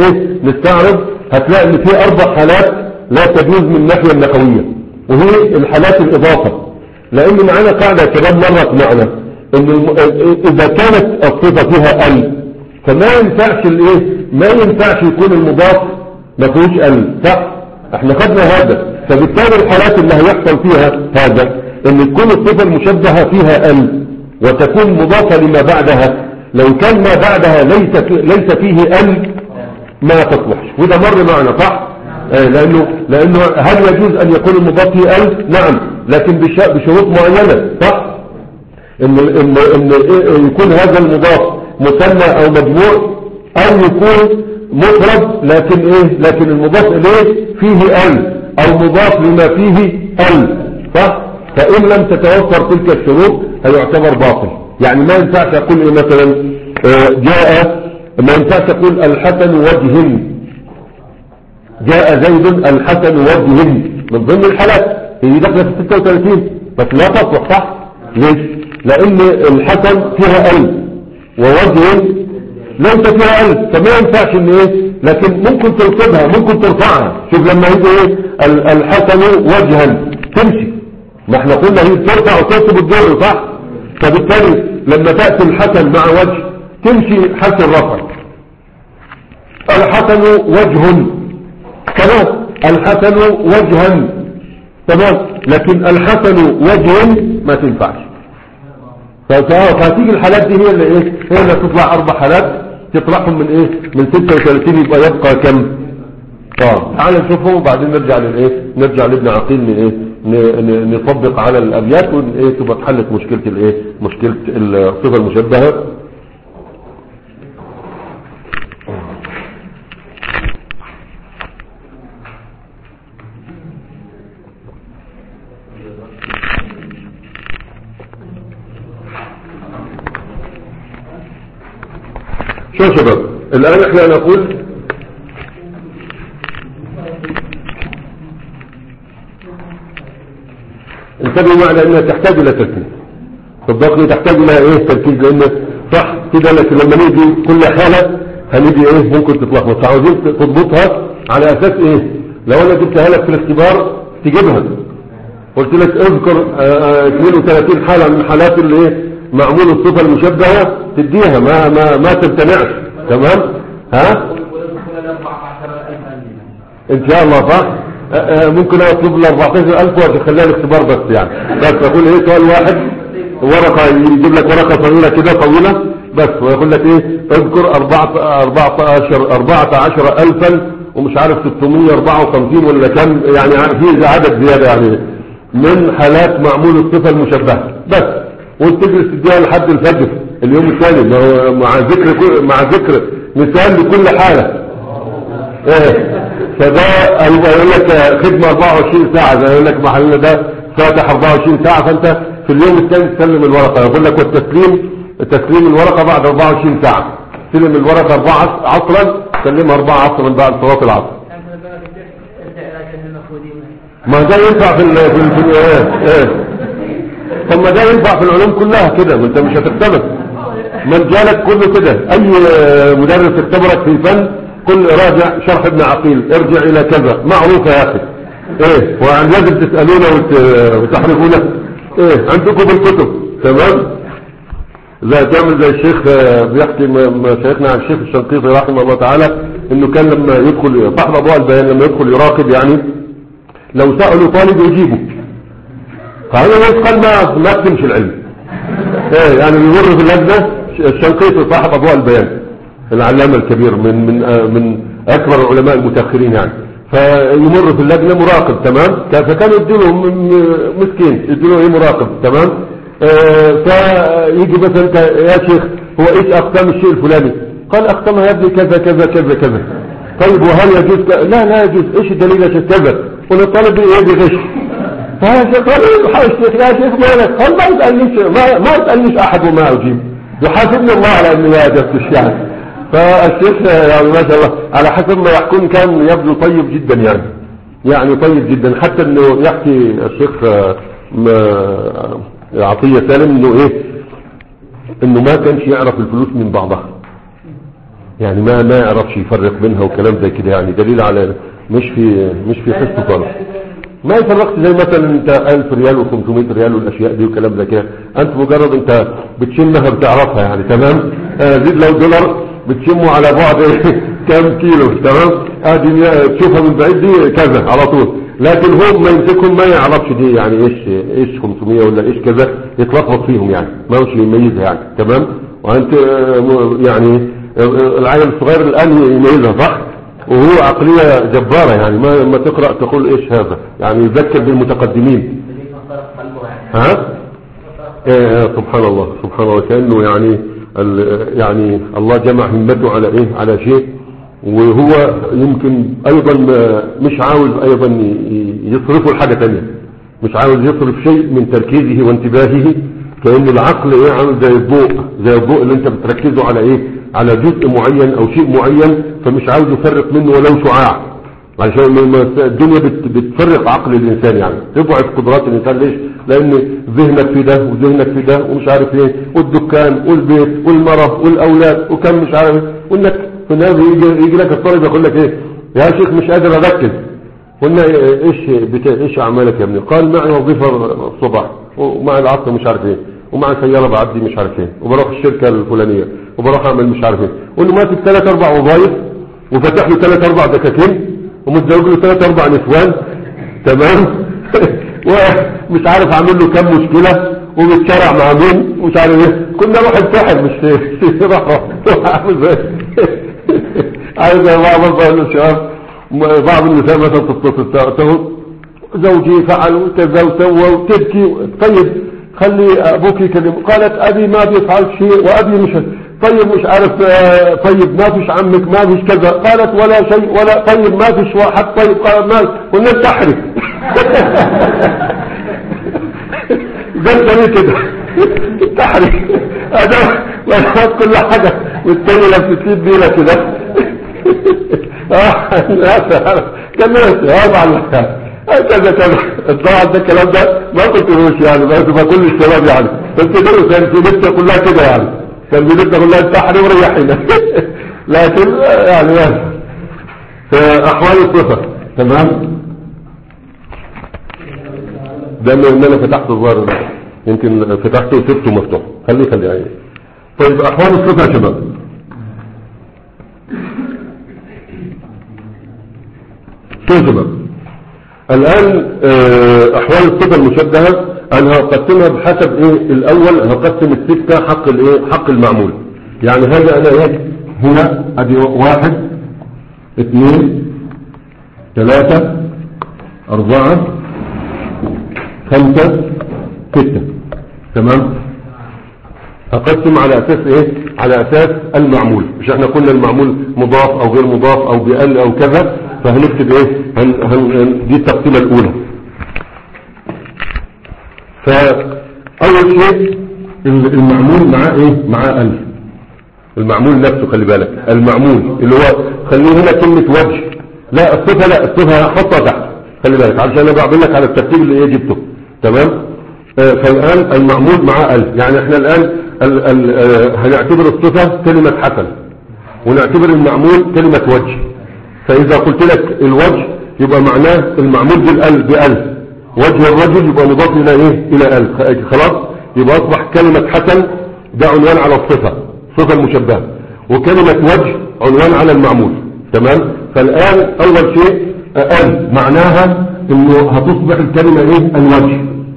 نستعرض هتلاقي ان في اربع حالات لا تجوز من الناحية النحوية، وهي الحالات الاضافة. لان معانا قاعدة كلام مرت معنا ان الم... اذا كانت الصفة فيها ال فما ينفعش الايه، ما ينفعش يكون المضاف ما فيهوش ال، صح؟ احنا خدنا هذا. فبالتالي الحالات اللي هيحصل فيها هذا ان تكون الصفة المشبهة فيها ال وتكون مضافة لما بعدها، لو كان ما بعدها ليس ليس فيه ال ما تصلحش، وده مر معنا، صح؟ آه لانه لانه هل يجوز ان يكون المضاف فيه ال؟ نعم، لكن بشروط معينة، صح؟ ان ان ان يكون هذا المضاف مثنى او مجموع، او يكون مفرد لكن ايه، لكن المضاف اليه فيه ال، او مضاف لما فيه ال، صح؟ فان لم تتوفر تلك الشروط هيعتبر باطل. يعني ما ينفعش اقول ايه مثلا آه جاء، ما ينفعش اقول الحسن وجه، جاء زيد الحسن وجه، من ضمن الحالات هي داخله في ستة وثلاثين، بس لا تصلح، صح؟ ليش؟ لان الحسن فيها ال ووجه ليس فيها ال، فما ينفعش ان ايه، لكن ممكن تنصبها ممكن ترفعها. شوف لما يجي ايه الحسن وجها تمشي، ما احنا قلنا هي ترفع وتنصب الجر، صح؟ فبالتالي لما تأتي الحسن مع وجه تمشي حسن رفع. الحسن وجه تمام، الحسن وجها تمام، لكن الحسن وجه ما تنفعش. فهتيجي الحالات دي هي اللي ايه، هي اللي تطلع اربع حالات تطلعهم من ايه، من ستة وثلاثين يبقى يبقى كم؟ اه تعال نشوفهم وبعدين نرجع للايه، نرجع لابن عقيل من ايه، نطبق على الابيات وايه تبقى اتحلت مشكلة الايه، مشكلة الصفة المشبهة. شو شباب الآن احنا نقول انتبهوا معنا انها تحتاج الى تركيز، صدقني تحتاج الى ايه تركيز، لان صح كده، لكن لما نيجي كل حالة هنيجي ايه ممكن تتلخبط، عاوزين تضبطها على اساس ايه. لو انا جبتها لك في الاختبار تجيبها، قلت لك اذكر اثنين وثلاثين حالة من الحالات اللي ايه معمول الصفة المشبهة تديها، ما ما ما تمتنعش، تمام؟ ها ان شاء الله، صح؟ ممكن اطلب ال أربعة عشر ألف واخليها الاختبار بس، يعني بس اقول ايه سؤال واحد، ورقة يجيب لك ورقة طويلة كده طويلة بس، ويقول لك ايه اذكر أربعة عشر ألفا ومش عارف ستمية وأربعة وخمسين ولا كم، يعني في عدد زيادة يعني من حالات معمول الصفة المشبهة بس، وتجلس تديها لحد الفجر اليوم الثاني مع ذكر مع ذكر مثال لكل حالة. ايه فده يقول لك خدمة أربعة وعشرين ساعة، زي يقول لك محلنا ده فاتح أربعة وعشرين ساعة، فانت في اليوم الثاني تسلم الورقة، يقول لك والتسليم تسليم الورقة بعد أربعة وعشرين ساعة، تسلم الورقة أربعة عصرا تسلمها أربعة عصرا بعد صلاة العصر. ما ده ينفع في ال في ال ايه ايه طب ما ده ينفع في العلوم كلها كده، ما انت مش هتختبر، مجالك كله كده، اي مدرس اختبرك في فن قل راجع شرح ابن عقيل، ارجع الى كذا، معروفة يا اخي ايه، وعن لازم تسألونه وتحرفونه ايه عندكم بالكتب، تمام؟ لا تعمل زي الشيخ بيحكي مشايخنا عن الشيخ الشنقيطي رحمه الله تعالى، انه كان لما يدخل صاحب ابواب البيان لما يدخل يراقب، يعني لو سألوا طالب يجيبه، فهذا يتقال ما ما تمشي العلم ايه، يعني يمر في اللجنة الشنقيطي صاحب ابواب البيان العلامة الكبير من من من اكبر العلماء المتاخرين يعني، فيمر في اللجنة مراقب، تمام؟ فكانوا يديله مسكين يديله ايه مراقب، تمام؟ آه فيجي مثلا انت يا شيخ هو ايش اقسام الشيء الفلاني؟ قال اقسامها يا ابني كذا كذا كذا كذا. طيب وهل يجوز؟ لا لا يجوز. ايش الدليل يا شيخ كذا؟ والطالب يجي غش، فهذا قال يا شيخ مالك؟ قال ما يسألنيش ما, ما يسألنيش احد وما اجيب، يحاسبني الله على اني ما اجبت الشعر. فالشيخ يعني ما شاء الله على حسب ما يحكون كان يبدو طيب جدا، يعني يعني طيب جدا، حتى انه يحكي الشيخ عطية سالم انه ايه انه ما كانش يعرف الفلوس من بعضها، يعني ما ما يعرفش يفرق بينها وكلام زي كده، يعني دليل على مش في مش في حسه خالص. ما يفرقش زي مثلا انت ألف ريال وخمسمائة ريال والاشياء دي وكلام زي كده، انت مجرد انت بتشمها بتعرفها يعني. تمام. آه زيد لو دولار بتشمه على بعد كام كيلو. تمام. ادي تشوفها من بعيد دي كذا على طول، لكن هو ما يمسكهم ما يعرفش دي يعني ايش ايش خمسمائة ولا ايش كذا، يتلخبط فيهم يعني ما هوش يميزها يعني. تمام. وانت يعني العيل الصغير الان يميزها صح، وهو عقلية جبارة يعني ما ما تقرأ تقول ايش هذا يعني، يذكر بالمتقدمين. ها ايه سبحان الله سبحان الله، كأنه يعني يعني الله جمع همته على ايه على شيء، وهو يمكن ايضا مش عاوز ايضا يصرفه لحاجة تانية، مش عاوز يصرف شيء من تركيزه وانتباهه، كأن العقل ايه عامل زي الضوء، زي الضوء اللي انت بتركزه على ايه على جزء معين او شيء معين، فمش عاوز يفرق منه ولو شعاع، عشان الدنيا بتفرق عقل الانسان يعني، تضعف قدرات الانسان. ليش؟ لان ذهنك في ده وذهنك في ده ومش عارف ايه، والدكان والبيت والمرض والاولاد وكم مش عارف، وانك في الناس يجي, يجي لك الطالب يقول لك ايه يا شيخ مش قادر اركز. قلنا ايش بتا... ايش اعمالك يا ابني؟ قال معي وظيفه الصبح ومع العصر مش عارف ايه، ومع سياره بعدي مش عارف ايه، وبروح الشركه الفلانيه وبروح اعمل مش عارف ايه. قول له ماسك ثلاث اربع وظايف وفتح له ثلاث اربع دكاكين ومتزوج له ثلاث اربع نسوان. تمام. ومش عارف اعمل له كم مشكله وبيتشارع مع مين ومش عارف ايه. كنا نروح الساحل مش راح عايز بعض الشباب بعض النساء مثلا تتصل تقول زوجي فعل وكذا وسوى وتبكي. طيب خلي ابوك يكلم. قالت ابي ما بيفعل شيء وابي مش طيب مش عارف. طيب ما فيش عمك ما فيش كذا. قالت ولا شيء ولا. طيب ما فيش واحد. طيب قال ما والناس تحرك. قلت كده تحرك هذا ولا كل حاجه والتاني لما تسيب بينا كده. اه كان طبعا كذا كذا. طبعا ده الكلام ده ما كنت مش يعني ما كل الشباب يعني، بس درس يعني في بيتنا كلها كده يعني، كان في بيتنا كلها انتحري وريحينا. لكن يعني احوال الصفة. تمام. ده ان انا فتحت الظاهر ده يمكن فتحته وسبته مفتوح. خليه خليه يعني. طيب احوال الصفة يا شباب. شو يا شباب الآن أحوال الصفة المشبهة أنا هقسمها بحسب إيه. الأول هقسم الستة حق الإيه حق المعمول. يعني هذا أنا إيه هنا أدي واحد اثنين ثلاثة أربعة خمسة ستة. تمام. هقسم على أساس إيه على أساس المعمول. مش إحنا قلنا المعمول مضاف أو غير مضاف أو بأل أو كذا، فهنكتب ايه هن هن دي التقسيمه الاولى. فاول شيء المعمول مع ايه مع الف. المعمول نفسه خلي بالك المعمول اللي هو خليه هنا كلمه وجه. لا الصفه لا الصفه هحطها تحت خلي بالك عشان انا بعمل لك على الترتيب اللي ايه جبته. تمام. آه فالان المعمول مع الف. يعني احنا الان ال ال آه هنعتبر الصفه كلمه حسن ونعتبر المعمول كلمه وجه. فإذا قلت لك الوجه يبقى معناه المعمول بالأل بأل. وجه الرجل يبقى مضاف إلى إيه إلى أل. خلاص يبقى أصبح كلمة حسن ده عنوان على الصفة صفة المشبهة، وكلمة وجه عنوان على المعمول. تمام. فالآن أول شيء أل معناها إنه هتصبح الكلمة إيه الوجه.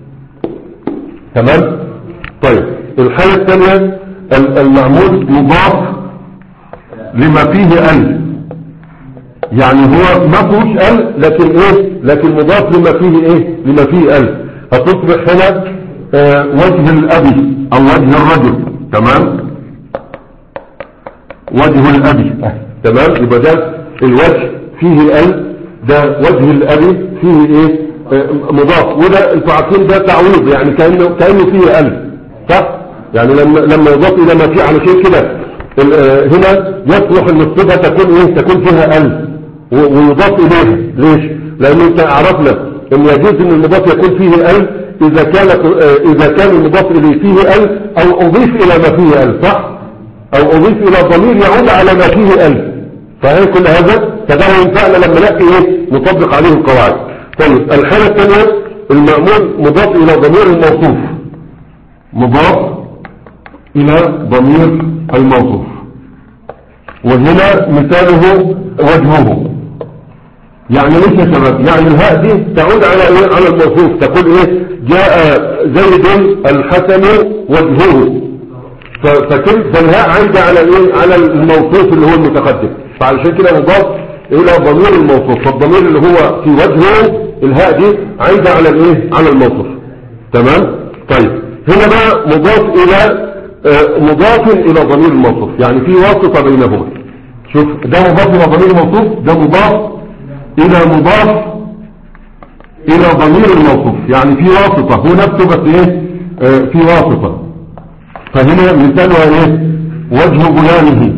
تمام. طيب الحالة الثانية المعمول مضاف لما فيه أل. يعني هو ما فيهوش ال لكن ايه لكن مضاف لما فيه ايه لما فيه ال. هتصبح هنا آه وجه الابي او وجه الرجل. تمام. وجه الابي. تمام. يبقى ده الوجه فيه ال، ده وجه الابي فيه ايه آه مضاف. وده انتوا عارفين ده تعويض يعني كانه كانه فيه ال صح. يعني لما لما يضاف الى ما فيه على شيء كده آه هنا يصلح ان الصفه تكون ايه تكون فيها ال ويضاف إليها. ليش؟ لأن انت عرفنا ان يجوز ان المضاف يكون فيه ال اذا كانت اذا كان المضاف اليه فيه ال او اضيف الى ما فيه ال صح. او اضيف الى ضمير يعود على ما فيه ال، فهي كل هذا فده ينفعنا لما نأتي ايه نطبق عليه القواعد. طيب الحالة الثانية المأمول مضاف الى ضمير الموصوف، مضاف الى ضمير الموصوف، وهنا مثاله وجهه. يعني ليش يا شباب؟ يعني الهاء دي تعود على ايه؟ على الموصوف، تقول ايه؟ جاء زيد الحسن وجهه، فكل فالهاء عايده على ايه؟ على الموصوف اللي هو المتقدم، فعلشان كده مضاف الى ضمير الموصوف، فالضمير اللي هو في وجهه الهاء دي عايده على الايه؟ على الموصوف. تمام؟ طيب هنا بقى مضاف الى آه مضاف الى ضمير الموصوف، يعني في واسطه بينهما. شوف ده مضاف الى ضمير الموصوف، ده مضاف الى مضاف الى ضمير الموصوف، يعني في واسطة، هو نفسه بس ايه آه في واسطة. فهنا مثالها ايه؟ وجه بيانه.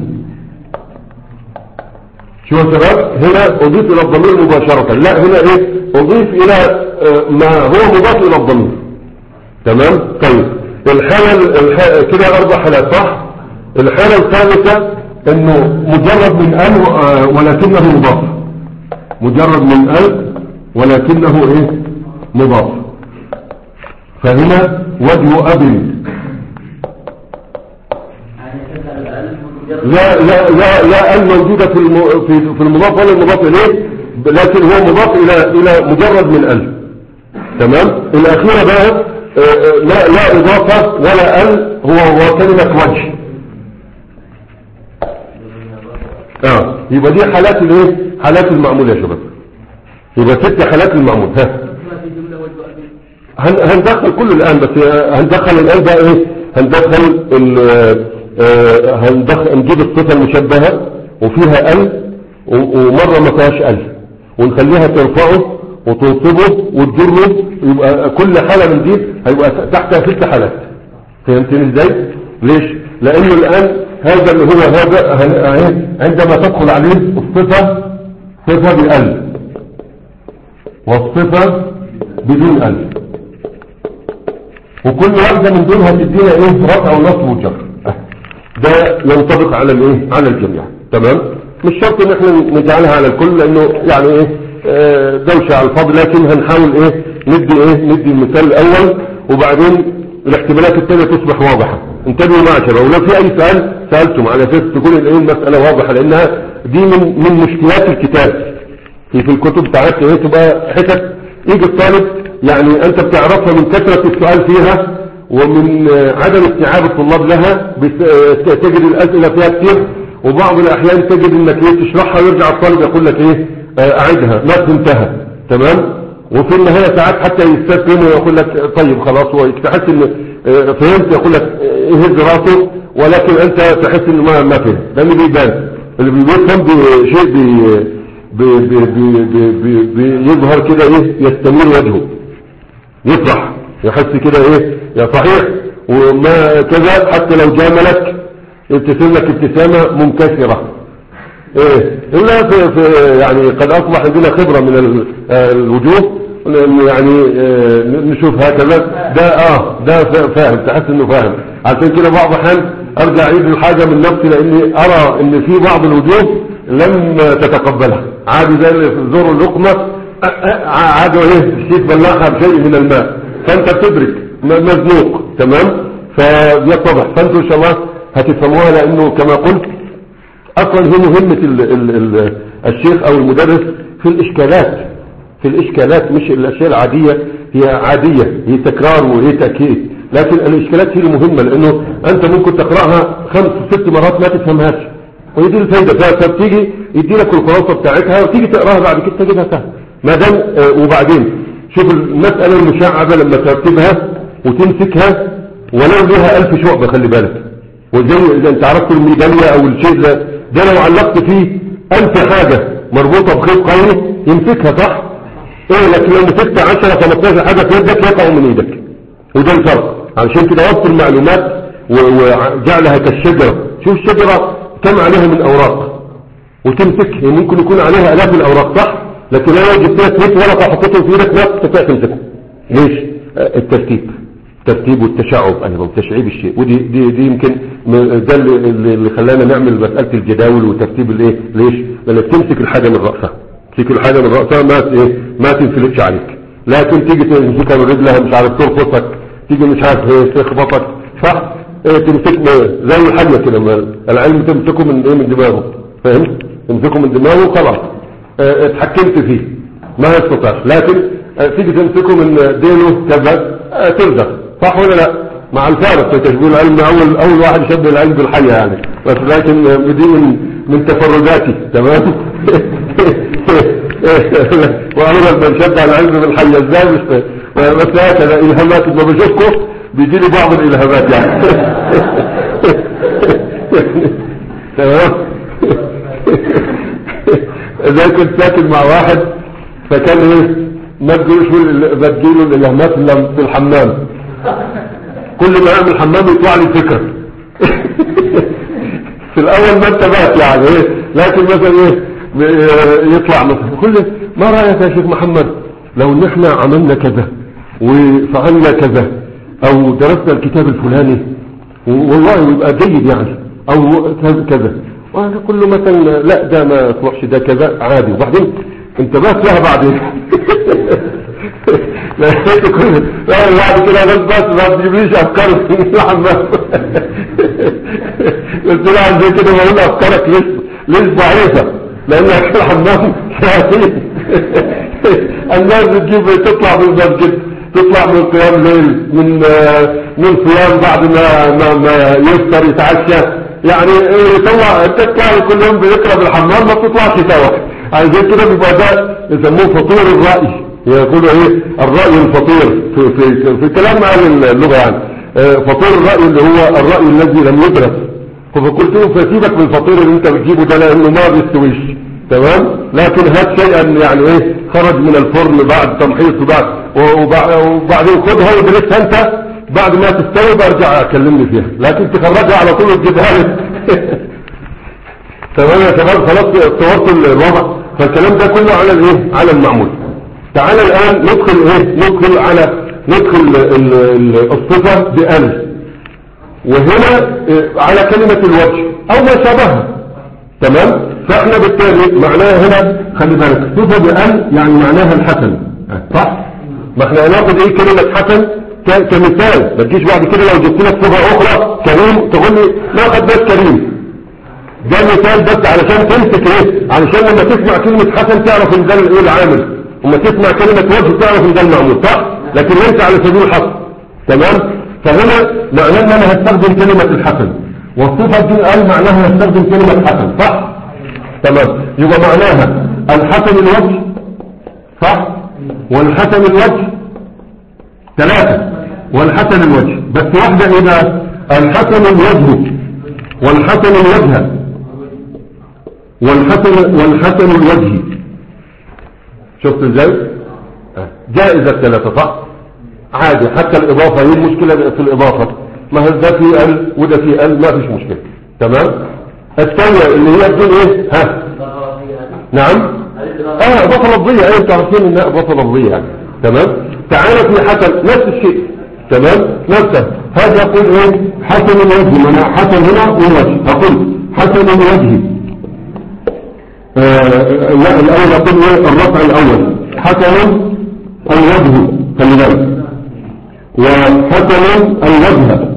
شو يا شباب؟ هنا اضيف الى الضمير مباشرة، لا هنا ايه؟ اضيف الى آه ما هو مضاف الى الضمير. تمام؟ طيب الحالة الح... كده اربع حالات صح؟ الحالة الثالثة انه مجرد من ال آه ولكنه مضاف، مجرد من ال ولكنه ايه؟ مضاف. فهنا وجه ابي، لا لا لا لا ال موجودة في في في المضاف ولا المضاف اليه، لكن هو مضاف الى الى مجرد من ال. تمام؟ الاخيرة بقى لا لا اضافة ولا ال، هو هو كلمة وجه. اه يبقى دي حالات الايه؟ حالات المعمول يا شباب، يبقى ست حالات المعمول. ها هندخل كله الان، بس هندخل الان بقى ايه؟ هندخل ال هندخل نجيب الصفه المشبهه وفيها ال، ومره ما فيهاش ال، ونخليها ترفعه وتنصبه وتجره، يبقى كل حاله من دي هيبقى تحتها ست حالات. فهمتني ازاي؟ ليش؟ لانه الان هذا اللي هو هذا عندما تدخل عليه الصفه صفه بال والصفة بدون ألف، وكل واحدة من دول هتدينا ايه؟ رفع ونصب وجر. ده ينطبق على الايه؟ على الجميع. تمام؟ مش شرط ان احنا نجعلها على الكل، لانه يعني ايه اه دوشة على الفاضي، لكن هنحاول ايه ندي ايه ندي المثال الاول، وبعدين الاحتمالات التانية تصبح واضحة. انتبهوا معي شباب، ولو في اي سؤال سألتم على اساس تكون الايه المسألة واضحة، لانها دي من من مشكلات الكتاب في في الكتب بتاعتنا، ايه تبقى حتت يجي الطالب يعني انت بتعرفها من كثرة السؤال فيها ومن عدم استيعاب الطلاب لها، تجد الاسئلة فيها كتير، وبعض الاحيان تجد انك ايه تشرحها ويرجع الطالب يقول لك ايه اعيدها ما فهمتها. تمام؟ وفي النهاية ساعات حتى يستسلم ويقول لك طيب خلاص، هو تحس ان فهمت يقول لك اهز راسه، ولكن انت تحس ان ما ما فهم، لان بيبان اللي بيفهم بشيء بي بي بي بي بي بي بيظهر كده ايه يستمر وجهه، يفرح، يحس كده ايه يا صحيح، وما كذا حتى لو جاملك يبتسم لك ابتسامة منكسرة ايه الا في, في يعني قد اصبح عندنا خبرة من الوجوه، يعني اه نشوف هكذا ده اه ده فاهم، تحس انه فاهم. عشان كده بعض الاحيان ارجع اعيد الحاجة من نفسي، لاني ارى ان في بعض الوجوه لم تتقبلها، عادي زي اللي في زور اللقمة عادوا ايه الشيء بلعها بشيء من الماء، فانت بتدرك مزنوق. تمام؟ فبيتضح، فانتوا ان شاء الله هتفهموها، لانه كما قلت اصلا هي مهمة ال ال ال الشيخ او المدرس في الاشكالات، في الاشكالات مش الاشياء العادية، هي عادية، هي تكرار وهي تأكيد، لكن الاشكالات هي المهمة، لانه انت ممكن تقرأها خمس ست مرات ما تفهمهاش، ويدي الفايدة، فبتيجي يدي لك الخلاصة بتاعتها وتيجي تقراها بعد كده تجدها سهل ما دام آه وبعدين شوف المسألة المشعبة لما ترتبها وتمسكها ولو لها ألف شعبة، خلي بالك، وزي إذا انت عرفت الميدالية او الشيء ده, ده لو علقت فيه ألف حاجة مربوطة بخيط قوي يمسكها صح؟ ايه لكن لو مسكت عشرة خمستاشر حاجة في يدك يقعوا من ايدك، وده الفرق. علشان كده وصف المعلومات وجعلها كالشجرة. شوف الشجرة كم عليها من اوراق وتمسك، ممكن يكون عليها الاف الاوراق صح، لكن لو جبت لك مية ورقه وحطيتهم في ايدك ما تستطيع تمسكهم. ليش؟ الترتيب. الترتيب والتشعب ايضا، تشعيب الشيء. ودي دي, دي يمكن ده اللي, اللي خلانا نعمل مساله الجداول وترتيب الايه. ليش؟ لانك تمسك الحاجه من راسها، تمسك الحاجه من راسها ما ايه ما تنفلتش عليك، لكن تيجي تمسكها من رجلها مش عارف ترفصك، تيجي مش عارف ايه تخبطك، صح؟ ايه تمسك زي الحاجه كده، العلم تمسكه من ايه من دماغه، فهمت؟ تمسكه من دماغه خلاص اه اتحكمت فيه ما يستطيعش. لكن اه تيجي تمسكه من دينه كذا اه ترزق، صح ولا لا؟ مع الفارق في تشبيه العلم، اول اول واحد يشبه العلم بالحيه يعني، بس لكن دي من من تفرداتي، تمام؟ وانا بنشبه العلم بالحيه ازاي؟ مش بس هكذا الهامات لما بشوفكم بيجي لي بعض الالهامات يعني. تمام. اذا كنت ساكن مع واحد فكان ايه ما تجيلوش ما تجيله الالهامات الا في الحمام، كل ما يعمل الحمام يطلع لي فكره. في الاول ما انتبهت يعني ايه، لكن مثلا ايه يطلع مثلا كل ما رايك يا شيخ محمد لو ان احنا عملنا كذا وفعلنا كذا او درسنا الكتاب الفلاني والله يبقى جيد يعني، او كذا. وانا كل مثلا لا ده ما يصلحش، ده كذا عادي. وبعدين انتبهت لها بعدين. لا كل لا بعد كده بس بس ما تجيبليش افكار في الحمام. قلت لها زي كده بقول افكارك ليش ليش ضعيفه، لان الحمام شياطين. الناس بتجيب تطلع من المسجد، تطلع من قيام ليل، من من صيام بعد ما ما, ما يفطر يتعشى يعني يطلع. تطلع كل يوم بيقرا بالحمام ما بتطلعش سوا، عشان كده بيبقى ده يسموه فطور الرأي، يقولوا ايه الرأي الفطير في في في كلام اهل اللغه يعني. فطور الرأي اللي هو الرأي الذي لم يدرس. فقلت له فسيبك من الفطير اللي انت بتجيبه ده لانه ما بيستويش، تمام؟ لكن هات شيئا يعني ايه خرج من الفرن بعد تمحيص وبعد وبعدين خدها وادرسها انت بعد ما تستوي برجع اكلمني فيها، لكن تخرجها على طول وتجيبها لي. تمام يا شباب؟ خلاص صورت الوضع. فالكلام ده كله على الايه على المعمول. تعال الان ندخل ايه ندخل على ندخل الصفه بأل، وهنا على كلمه الوجه او ما شابهها، تمام؟ فاحنا بالتالي معناها هنا خلي بالك صفه بأل يعني معناها الحسن، صح؟ ما احنا هناخد ايه كلمه حسن كمثال، ما تجيش بعد كده لو جبت لك صفه اخرى كريم تقول لي ما خدناش كريم. ده مثال بس علشان تمسك ايه، علشان لما تسمع كلمه حسن تعرف ان ده الايه العامل، وما تسمع كلمه وجه تعرف ان ده المعمول، صح؟ لكن ليس على سبيل الحصر، تمام؟ فهنا معناه ان انا هستخدم كلمه الحسن، والصفه دي قال معناها هستخدم كلمه حسن، صح؟ تمام. يبقى معناها الحسن الوجه، صح؟ والحسن الوجه ثلاثة، والحسن الوجه بس واحدة ايه بقى؟ الحسن الوجه والحسن الوجه والحسن والحسن الوجه. شفت ازاي؟ جائزة الثلاثة، صح؟ عادي. حتى الإضافة هي المشكلة في الإضافة، ما هل ده في ال وده في ال ما فيش مشكلة، تمام؟ الثانية اللي هي بدون ايه؟ ها؟ نعم؟ اه إضافة لفظية، ايه انتوا عارفين انها إضافة لفظية يعني، تمام؟ تعالى في حسن نفس الشيء، تمام؟ نفسه. هذا يقول ايه؟ حسن الوجه، معنى حسن هنا ووجه. هقول حسن الوجه آه لا الاول اقول ايه الرفع الاول حسن الوجه، خلي بالك، وحسن الوجه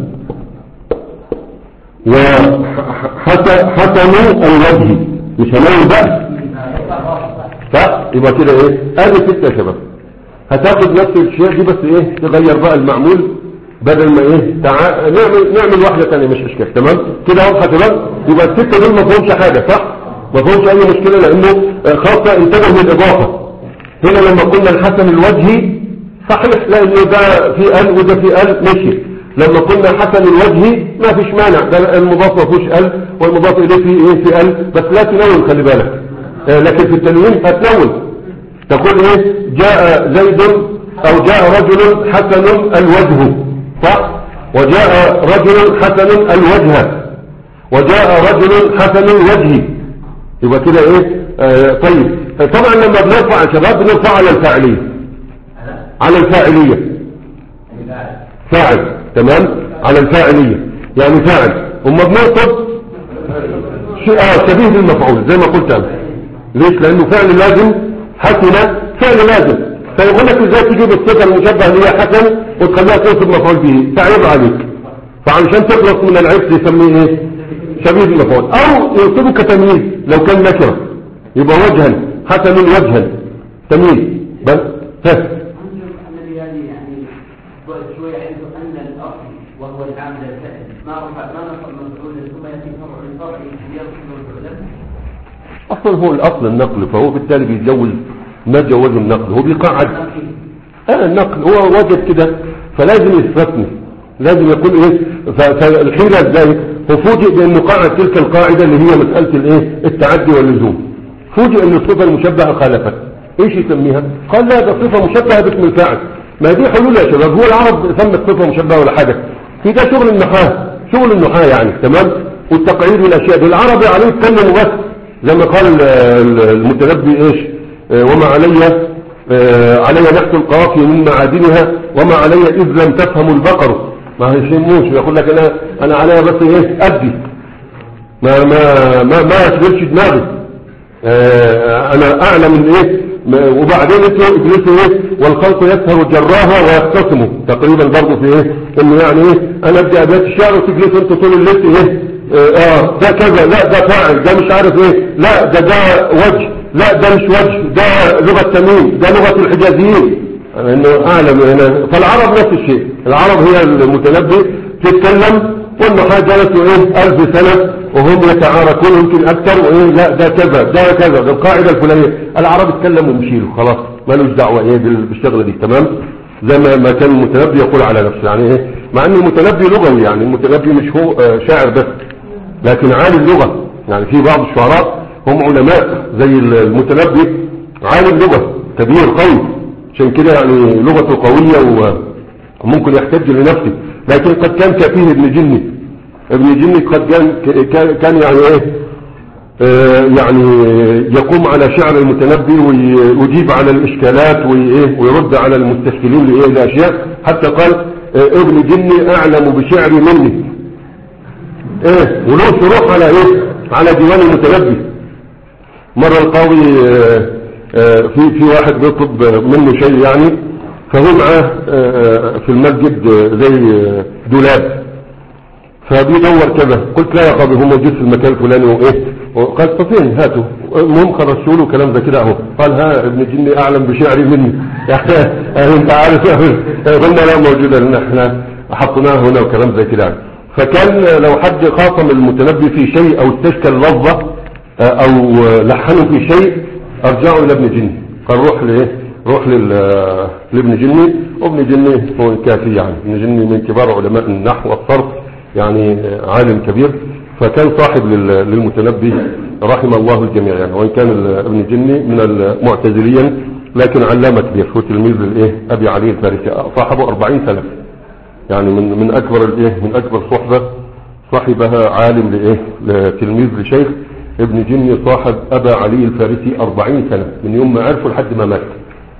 وحسن الوجه مش هنقول بقى، صح؟ يبقى كده ايه؟ ادي ستة يا شباب. هتاخد نفس الشيء دي بس ايه تغير بقى المعمول، بدل ما ايه تعا... نعمل نعمل واحده ثانيه مش اشكال، تمام كده واضحه تمام. يبقى السته دول ما فيهمش حاجه، صح؟ ما فيهمش اي مشكله لانه خاصه انتبه من الاضافه. هنا لما قلنا الحسن الوجهي صحيح لانه ده في ال وده في ال ماشي. لما قلنا حسن الوجهي ما فيش مانع، ده المضاف ما فيهوش ال والمضاف اليه في ايه في ال، بس لا تنون خلي بالك. آه لكن في التنوين هتنون تقول ايه جاء زيد او جاء رجل حسن الوجه، صح؟ وجاء رجل حسن الوجه وجاء رجل حسن الوجه. يبقى كده ايه آه طيب. طبعا لما بنرفع يا شباب بنرفع على الفاعلية، على الفاعلية فاعل تمام على الفاعلية، يعني فاعل وما بنقصد آه شبيه بالمفعول زي ما قلت أنا. ليش؟ لأنه فعل لازم حسن فعل لازم، فيقول لك ازاي تجيب الصفة المشبهة اللي هي حسن وتخليها توصف مفعول به، تعيب عليك. فعشان تخلص من العيب يسميه ايه؟ شبيه بالمفعول، او يوصفه كتمييز لو كان نكرة يبقى وجها حسن وجها تمييز بس. ها شوية حيث أن الأصل وهو العامل الفعل ما رفع ما نصب مفعولا ثم يأتي فرع لفرع يرسل مفعولا. أصلا هو الأصل النقل، فهو بالتالي بيتجوز ما جوز النقل، هو بيقعد آه النقل هو وجد كده فلازم يستثني، لازم يقول ايه. فالحيلة ازاي؟ هو فوجئ بانه قاعد تلك القاعدة اللي هي مسألة الايه التعدي واللزوم، فوجئ ان الصفة المشبهة خالفت، ايش يسميها؟ قال لا ده صفة مشبهة باسم الفاعل. ما دي حلول يا شباب، هو العرب سمت صفة مشبهة ولا حاجة، في ده شغل النحاة، شغل النحاة يعني تمام، والتقعيد والاشياء دي العربي عليه يتكلموا بس زي ما قال المتنبي ايش وما علي علي نحت القوافي من معادنها وما علي اذ لم تفهم البقر. ما يشموش يقول لك انا انا علي بس ايه ادي ما ما ما ما اشغلش دماغي انا اعلى من ايه. وبعدين انتوا اجلسوا ايه والخلق يسهر جراها ويختصموا تقريبا برضه في ايه انه يعني ايه انا ابدي ابيات الشعر وتجلسوا انتوا طول الليل ايه اه ده كذا لا ده فاعل ده مش عارف ايه لا ده ده وجه لا ده مش وجه ده لغة تميم ده لغة الحجازيين انه اعلم هنا. فالعرب نفس الشيء، العرب هي المتنبي تتكلم والنحاة جلسوا ايه الف سنة وهم يتعاركون يمكن اكثر وايه لا ده كذا ده كذا ده القاعدة الفلانية. العرب اتكلموا ومشيلوا خلاص مالوش دعوة ايه بالشغلة دي تمام، زي ما ما كان المتنبي يقول على نفسه يعني ايه، مع ان المتنبي لغوي يعني المتنبي مش هو شاعر بس لكن عالم لغة، يعني في بعض الشعراء هم علماء زي المتنبي عالم لغة كبير قوي، عشان كده يعني لغته قوية وممكن يحتج لنفسه. لكن قد كان كفيه ابن جني، ابن جني قد كان كان يعني ايه آه يعني يقوم على شعر المتنبي ويجيب على الاشكالات ويرد على المستشكلين لايه الاشياء، حتى قال آه ابن جني اعلم بشعري مني ايه، وله شروح على ايه على ديوان المتنبي. مرة القاضي آه آه في في واحد بيطلب منه شيء يعني، فهو معاه آه في المسجد زي دولاب فبيدور كذا، قلت لا يا قاضي هو موجود في المكان الفلاني وايه، وقال طفين هاتوا، المهم خرجوا له كلام زي كده اهو، قال ها ابن جني اعلم بشعري مني يعني انت عارف قلنا لا موجوده لان احنا حطيناه هنا وكلام زي كده. فكان لو حد خاصم المتنبي في شيء او استشكل لفظه او لحنه في شيء ارجعوا الى ابن جني، قال روح لايه روح لابن جني، وابن جني هو الكافي يعني، ابن جني من كبار علماء النحو والصرف يعني عالم كبير، فكان صاحب للمتنبي رحم الله الجميع يعني، وان كان ابن جني من المعتزليا لكن علامة كبير، هو تلميذ للايه ابي علي الفارسي، صاحبه أربعين سنة يعني من من اكبر الايه من اكبر صحبة صاحبها عالم لايه لتلميذ لشيخ. ابن جني صاحب ابا علي الفارسي أربعين سنة من يوم ما عرفه لحد ما مات،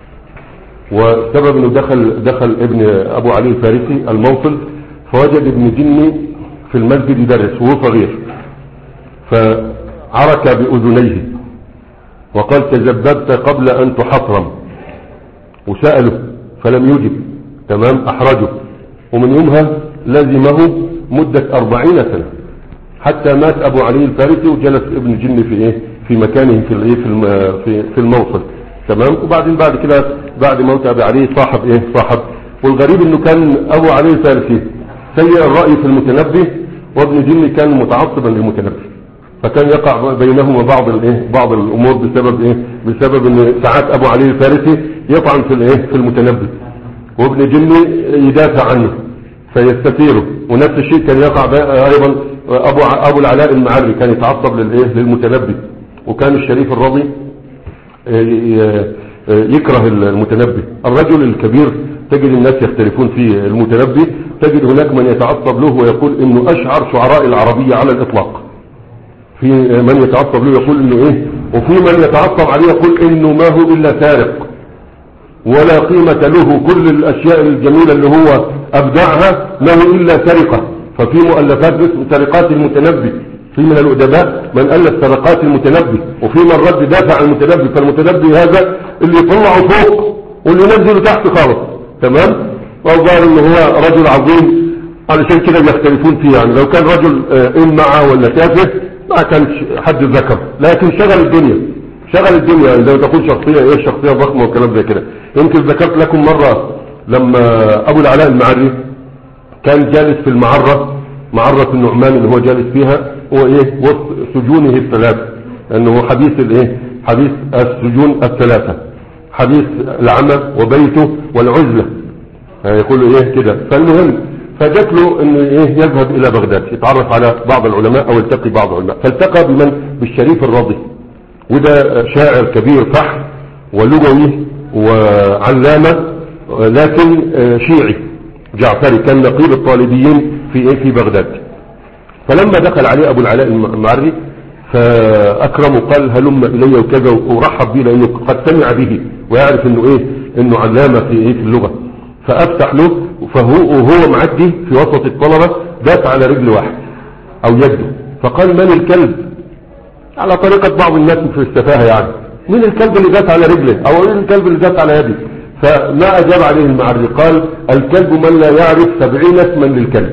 وسبب انه دخل دخل ابن ابو علي الفارسي الموصل فوجد ابن جني في المسجد يدرس وهو صغير، فعرك بأذنيه وقال تزببت قبل أن تحطرم، وسأله فلم يجب تمام أحرجه، ومن يومها لزمه مدة أربعين سنة حتى مات أبو علي الفارسي وجلس ابن جني في إيه في مكانه في الإيه في في الموصل تمام. وبعدين بعد كده بعد موت أبو علي صاحب إيه صاحب، والغريب إنه كان أبو علي الفارسي سيء الرأي في المتنبي وابن جني كان متعصبا للمتنبي، فكان يقع بينهما بعض الايه بعض الامور بسبب ايه بسبب ان ساعات ابو علي الفارسي يطعن في الايه في المتنبي وابن جني يدافع عنه فيستثيره، ونفس الشيء كان يقع ايضا ابو ابو العلاء المعري كان يتعصب للايه للمتنبي، وكان الشريف الرضي يكره المتنبي. الرجل الكبير تجد الناس يختلفون في المتنبي، تجد هناك من يتعصب له ويقول انه اشعر شعراء العربية على الاطلاق، في من يتعصب له يقول انه ايه، وفي من يتعصب عليه يقول انه ما هو الا سارق ولا قيمة له، كل الاشياء الجميلة اللي هو أبدعها ما هي إلا سرقة. ففي مؤلفات اسم سرقات المتنبي، في من الأدباء من ألف سرقات المتنبي، وفي من رد دافع المتنبي. فالمتنبي هذا اللي يطلعه فوق واللي ينزله تحت خالص، تمام. وظهر انه هو رجل عظيم علشان كده بيختلفون فيه. يعني لو كان رجل إن معه ولا تافه ما كانش حد ذكر، لكن شغل الدنيا شغل الدنيا زي ما تقول شخصية ايه شخصية ضخمة وكلام زي كده. يمكن ذكرت لكم مرة لما ابو العلاء المعري كان جالس في المعرة، معرة النعمان اللي هو جالس فيها، هو ايه وسط سجونه الثلاث، انه حديث الايه حديث السجون الثلاثة، حديث العمى وبيته والعزلة، يقول ايه كده. فالمهم فجت له انه ايه يذهب الى بغداد يتعرف على بعض العلماء او يلتقي بعض العلماء. فالتقى بمن؟ بالشريف الرضي، وده شاعر كبير فحم ولغوي وعلامة، لكن شيعي جعفري، كان نقيب الطالبيين في ايه في بغداد. فلما دخل عليه ابو العلاء المعري فاكرمه، قال هلم الي وكذا، ورحب به لانه قد سمع به ويعرف انه ايه انه علامة في ايه في اللغة. فافتح له، فهو وهو معدي في وسط الطلبة داس على رجل واحد او يده، فقال من الكلب؟ على طريقة بعض الناس في السفاهة يعني، من الكلب اللي داس على رجله، او من الكلب اللي داس على يده؟ فما اجاب عليه المعري، قال الكلب من لا يعرف سبعين اسما للكلب.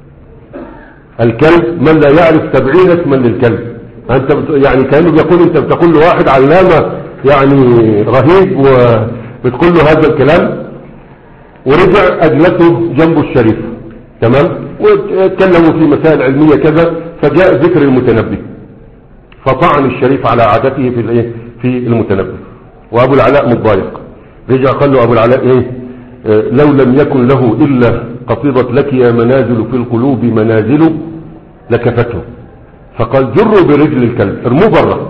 الكلب من لا يعرف سبعين اسما للكلب. انت يعني كانه بيقول انت بتقول له واحد علامة يعني رهيب وبتقول له هذا الكلام. ورجع اجلسه جنبه الشريف، تمام، واتكلموا في مسائل علمية كذا، فجاء ذكر المتنبي، فطعن الشريف على عادته في الايه في المتنبي. وابو العلاء متضايق، رجع قال له ابو العلاء ايه اه لو لم يكن له الا قصيدة لك يا منازل في القلوب منازل لكفته. فقال جروا برجل الكلب، ارموه بره.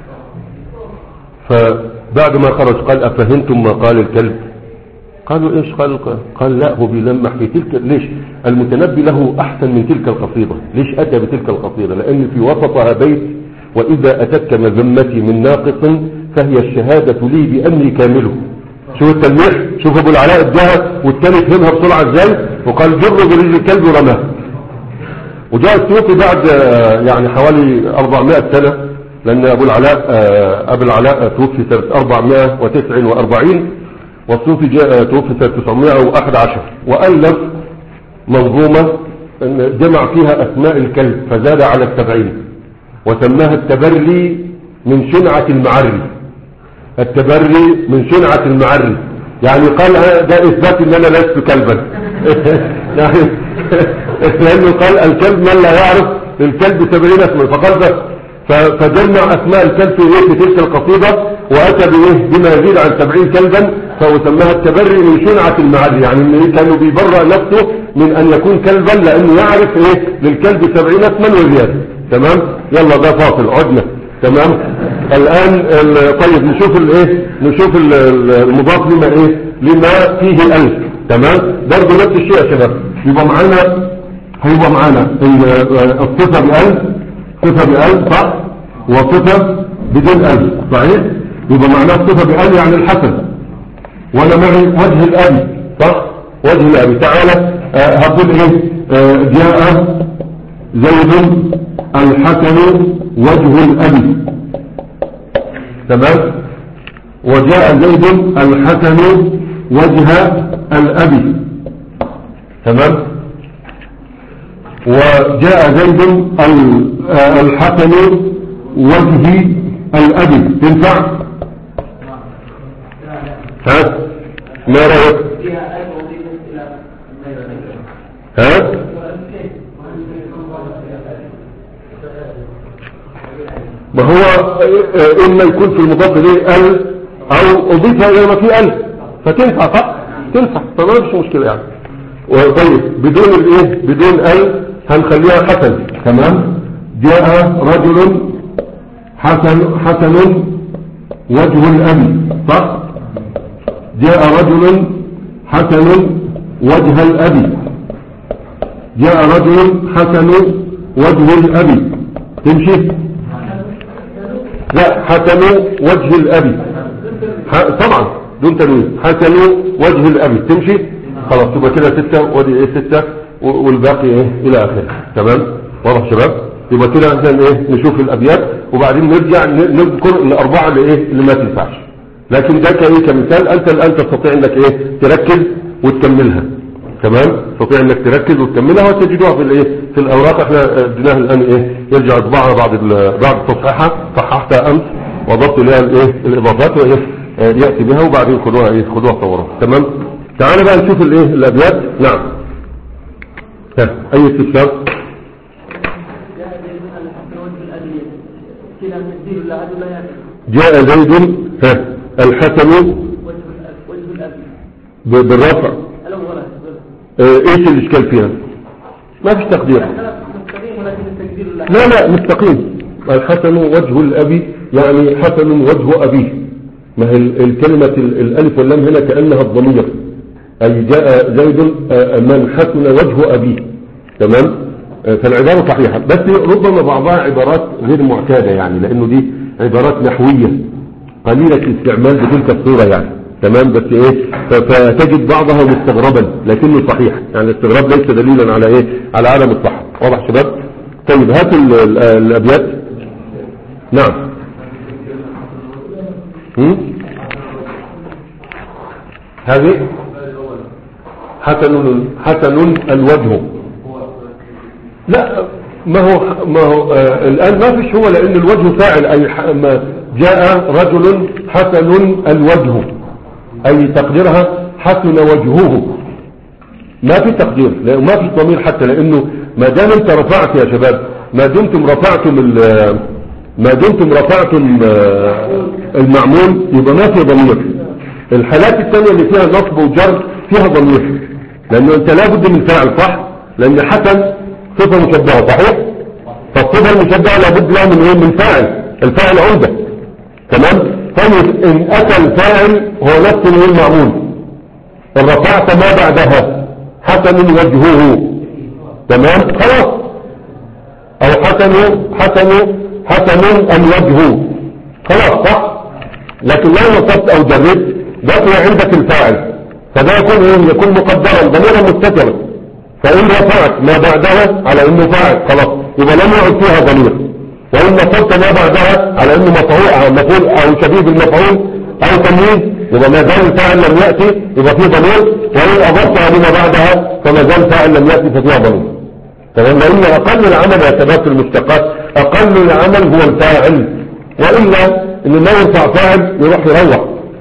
فبعد ما خرج قال افهمتم ما قال الكلب؟ قالوا ايش قال؟ قال لا هو بيلمح في تلك. ليش المتنبي له احسن من تلك القصيدة؟ ليش اتى بتلك القصيدة؟ لان في وسطها بيت واذا اتتك مذمتي من ناقص فهي الشهادة لي باني كامله. شوف التلميح، شوف ابو العلاء اداها والتاني فهمها بسرعة ازاي، وقال جر برجل الكلب ورماه. وجاء السيوطي بعد يعني حوالي أربعمائة سنة، لان ابو العلاء ابو العلاء توفي سنة أربعمائة وتسعة وأربعين، والصوفي جاء توفي سنة تسعمائة وأحد عشر، وألف منظومة جمع فيها أسماء الكلب فزاد على السبعين، وسماها التبري من شنعة المعري. التبري من شنعة المعري، يعني قال ده إثبات أن أنا لست كلبا يعني لأنه قال الكلب من لا يعرف الكلب سبعين اسمه، فقال ده فجمع أسماء الكلب في تلك القصيدة، وأتى بإيه بما يزيد عن سبعين كلبا، فسماها التبري من شنعة المعري، يعني كانوا بيبرأ نفسه من أن يكون كلبا لأنه يعرف إيه للكلب سبعين اسما وزيادة. تمام، يلا ده فاصل عدنا. تمام، الآن طيب نشوف الإيه نشوف المضاف لما إيه لما فيه ألف. تمام، برضه نفس الشيء يا شباب. يبقى معانا هيبقى معانا الصفة بألف، صفة بألف صح، وصفة بدون ألف صحيح. يبقى معناه الصفة بألف يعني الحسن، وانا معي وجه الأبي صح، وجه الأبي. تعالى آه هقول ايه آه جاء زيد الحسن وجه الأبي، تمام، وجاء زيد الحسن وجه الأبي، تمام، وجاء زيد الحسن وجه الأبي. تنفع؟ ها ما رأيك؟ ها ما هو إما يكون في المضاف إليه ال أو أضيفها إلى ما فيه ال، فتنفع صح؟ تنفع، فما فيش مشكلة يعني. طيب بدون الايه بدون ال هنخليها حسن. تمام، جاء رجل حسن حسن وجه الأبي صح، جاء رجل حسن وجه الأبي، جاء رجل حسن وجه الأبي. تمشي؟ لا، حسن وجه الأبي طبعا دون تنوين، حسن وجه الأبي تمشي. خلاص يبقى كده ستة، ودي ايه ستة والباقي ايه الى اخره. تمام واضح شباب؟ يبقى كده احنا ايه نشوف الابيات وبعدين نرجع نذكر الاربعة اللي ايه اللي ما تنفعش. لكن ده كايه كمثال، انت الان تستطيع انك ايه تركز وتكملها. تمام تستطيع انك تركز وتكملها وتجدوها في الايه في الاوراق. احنا اديناها الان ايه يرجع اطباعها بعد بعد التصحيحة، صححتها امس وضبط لها الايه الاضافات وايه ياتي بها وبعدين خدوها ايه خدوها صورها. تمام. تعالى بقى نشوف الايه الابيات. نعم ها اي استفسار؟ جاء زيد ها الحسن بالرفع. ايش الاشكال فيها؟ ما فيش تقدير. لا لا مستقيم. الحسن وجه الابي يعني حسن وجه ابيه. ما هي الكلمة الالف واللام هنا كأنها الضمير، اي جاء زيد من حسن وجه ابيه. تمام. فالعبارة صحيحة بس ربما بعضها عبارات غير معتادة يعني، لانه دي عبارات نحوية قليلة الاستعمال بتلك الصورة يعني. تمام. بس ايه فتجد بعضها مستغربا لكنه صحيح يعني. الاستغراب ليس دليلا على ايه على عدم الصحة. واضح شباب؟ طيب هاتوا الابيات. نعم. هم؟ هذه حسن حسن الوجه. لا ما هو ما هو آه الآن ما فيش هو، لأن الوجه فاعل. أي ما جاء رجل حسن الوجه أي تقديرها حسن وجهه. ما في تقدير ما في ضمير حتى، لأنه ما دام انت رفعت يا شباب، ما دمتم رفعتم ما دمتم رفعتم المعمول يبقى ما في ضمير. الحالات الثانية اللي فيها نصب وجر فيها ضمير، لأنه انت لابد من فاعل صح، لأن حسن صفة مشبهة صحيح، فالصفة المشبهة لابد لها من ايه من فاعل. الفاعل عمدة. تمام. طيب ان اتى الفاعل هو نفس المعمول ان رفعت ما بعدها حسن وجهه. تمام خلاص. او حسن حسن حسن الوجه خلاص صح. لكن لو نصبت او جربت بقي عندك الفاعل، فده يكون ايه يكون مقدرا ضميرا مستترا. فإن رفعت ما بعدها على انه فاعل خلاص يبقى لم يعد فيها ضمير، وإن نصبت ما بعدها على انه مفعول مفعول او شبيه بالمفعول او تمييز يبقى ما زال الفاعل لم يأتي يبقى فيه ضمير، وإن أضفتها لما بعدها فما زال الفاعل لم يأتي ففيها ضمير. تمام. لأن أقل العمل يا شباب في المشتقات أقل العمل هو الفاعل، وإلا إن ما ينفع فاعل يروح يروح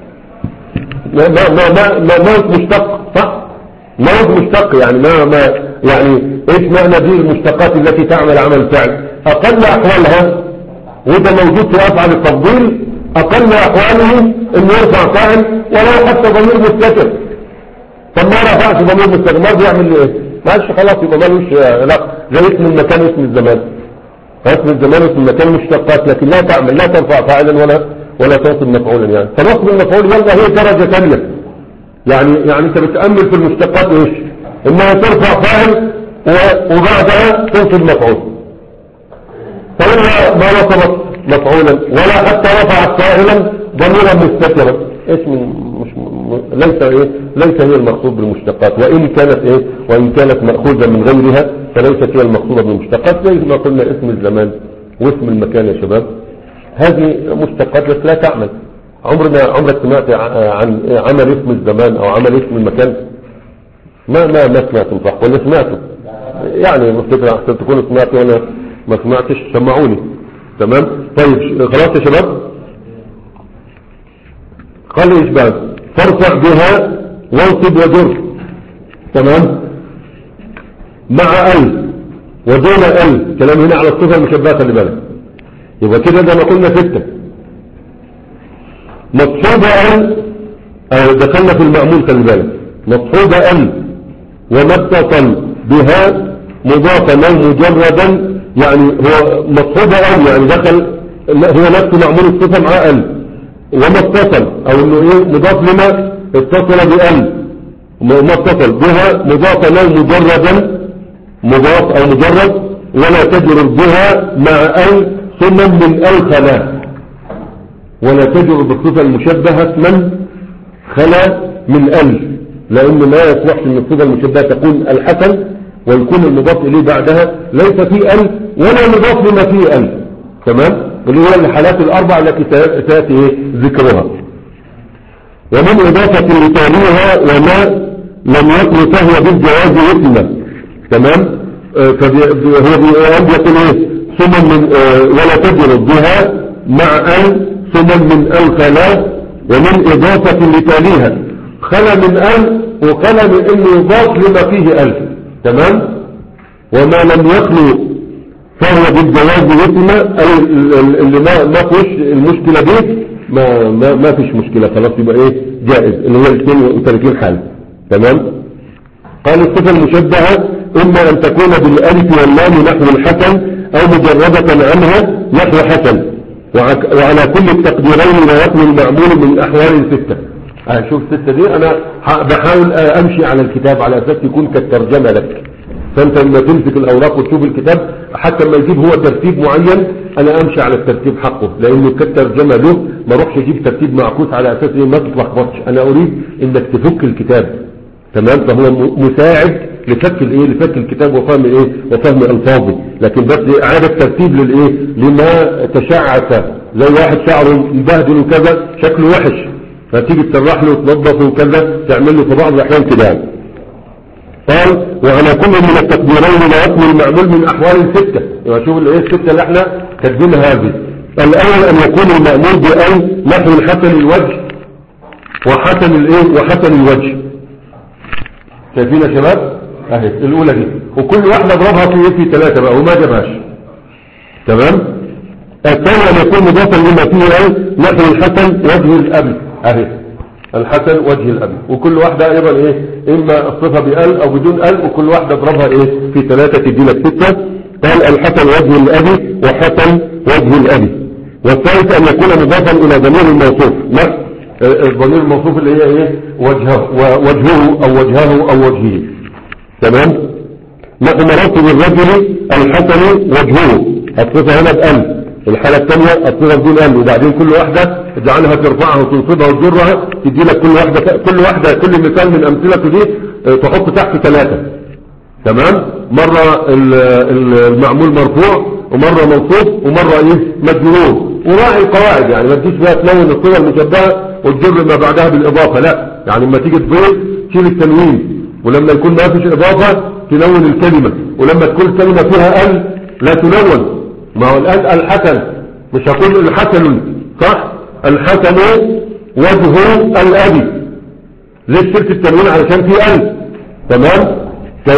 ما ما ما ما ما مشتق صح؟ ما هو مشتق يعني ما ما يعني ايش معنى دي المشتقات التي تعمل عمل فعل؟ اقل احوالها وده موجود في افعال التفضيل، اقل احواله انه يرفع فاعل ولو حتى ضمير مستتر. طب ما رفعش ضمير مستتر ما بيعمل ايه؟ ماشي خلاص يبقى مالوش لا زي اسم المكان اسم الزمان. اسم الزمان اسم المكان مشتقات لكن لا تعمل لا ترفع فاعلا ولا ولا تنصب مفعولا يعني. فنصب المفعول يبقى هي درجة ثانية يعني. يعني انت بتأمل في المشتقات ايش؟ انها ترفع فاعل وبعدها تنصب مفعول. فإنها ما نصبت مفعولا ولا حتى رفعت فاعلا ضميرا مستترا. اسم مش م... ليس ايه ليس هي المقصود بالمشتقات، وان كانت ايه وان كانت مأخوذة من غيرها فليست هي المقصودة بالمشتقات. زي ما قلنا اسم الزمان واسم المكان يا شباب هذه مشتقات بس لا تعمل. عمرنا عمرك سمعت عن عمل اسم الزمان او عمل اسم المكان؟ ما ما ما سمعتم صح ولا سمعتم؟ يعني مفتكر احسن تكونوا سمعتوا وانا ما سمعتش سمعوني. تمام. طيب خلاص يا شباب قال ايش بقى؟ فارفع بها وانصب وجر. تمام. مع ال ودون ال كلام هنا على الصفه المشبهه خلي بالك. يبقى كده زي ما قلنا ستة. مصحوبة ال دخلنا في المأمول خلي بالك. مصحوبة ال وما اتصل بها مضافا او مجردا يعني هو مصحوبة ال يعني دخل هو نفسه معمول الصفة مع ال وما اتصل او انه ايه مضاف لما اتصل بال وما اتصل بها مضافا او مجردا مضاف او مجرد ولا تجر بها مع ال ثم من ال خلا ولا تجر بالصفة المشبهة اسما خلا من ال. لأن ما يصلحش ان الصفة المشبهة تكون الحسن ويكون المضاف إليه بعدها ليس فيه ال ولا مضاف لما فيه ال. تمام؟ اللي هو الحالات الأربع التي سيأتي ذكرها. ومن إضافة لتاليها وما لم يكن فهو بالجواز إثما. تمام؟ فهو بيقول ايه ثم من اه ولا تجرد بها مع ال ثم من ال خلا ومن إضافة لتاليها خلا من ال وخلا من انه يضاف لما فيه ال. تمام؟ وما لم يخلو فهو بالجواز إثما أي اللي ما ما فيش المشكلة دي ما ما ما فيش مشكلة خلاص يبقى ايه جائز اللي هي اثنين وثلاثين حالة. تمام؟ قال الصفة المشبهة إما أن تكون بالألف واللام نحو الحسن أو مجردة عنها نحو حسن وعلى كل التقديرين لا يكمل المعمول من الأحوال الستة. شوف الستة دي أنا بحاول أمشي على الكتاب على أساس يكون كالترجمة لك. فأنت لما تمسك الأوراق وتشوف الكتاب حتى ما يجيب هو ترتيب معين أنا أمشي على الترتيب حقه لأنه كالترجمة له ما روحش أجيب ترتيب معكوس على أساس إيه ما تتلخبطش. أنا أريد إنك تفك الكتاب. تمام؟ فهو مساعد لفك الايه لفك الكتاب وفهم ايه وفهم الفاظه لكن بس اعاده ترتيب للايه لما تشعث زي واحد شعره مبهدل وكذا شكله وحش فتيجي تسرح له وتنظفه وكذا تعمل له في بعض الاحيان كده. قال وعلى كل من التقديرين لا يكمل المعمول من احوال السته. يبقى شوف الايه السته اللي احنا كاتبينها هذه. الاول ان يكون المعمول بأي نحو حسن الوجه وحسن الايه وحسن الوجه. شايفين يا شباب اهي الاولى دي وكل واحدة اضربها في في ثلاثة بقى وما جابهاش. تمام؟ الثاني ان يكون مضافا لما فيه نحو الحسن وجه الاب اهي الحسن وجه الاب وكل واحدة ايضا ايه اما الصفة بال او بدون ال وكل واحدة اضربها ايه في ثلاثة تدينا ستة. قال الحسن وجه الاب وحسن وجه الاب. والثالث ان يكون مضافا الى ضمير الموصوف نفس الضمير الموصوف اللي هي ايه وجهه ووجهه او وجهه او وجهه. تمام؟ نحن مرات بالرجل الحسن وجهه الصفة هنا بأل الحالة الثانية الصفة بدون أل وبعدين كل واحدة اجعلها ترفعها وتنصبها وتجرها تدي لك كل واحدة كل واحدة كل مثال من أمثلته دي تحط تحت ثلاثة. تمام؟ مرة المعمول مرفوع ومرة منصوب ومرة ايه مجرور وراعي القواعد يعني ما تجيش فيها تلون الصفة المشبهة وتجر ما بعدها بالإضافة لا يعني لما تيجي تضيف تشيل التنوين ولما يكون ما فيش إضافة تلون الكلمة ولما تكون الكلمة فيها ال لا تلون. ما هو الآن الحسن مش هقول الحسن صح الحسن وجه الأبي ليش شلت التنوين علشان فيه ال. تمام؟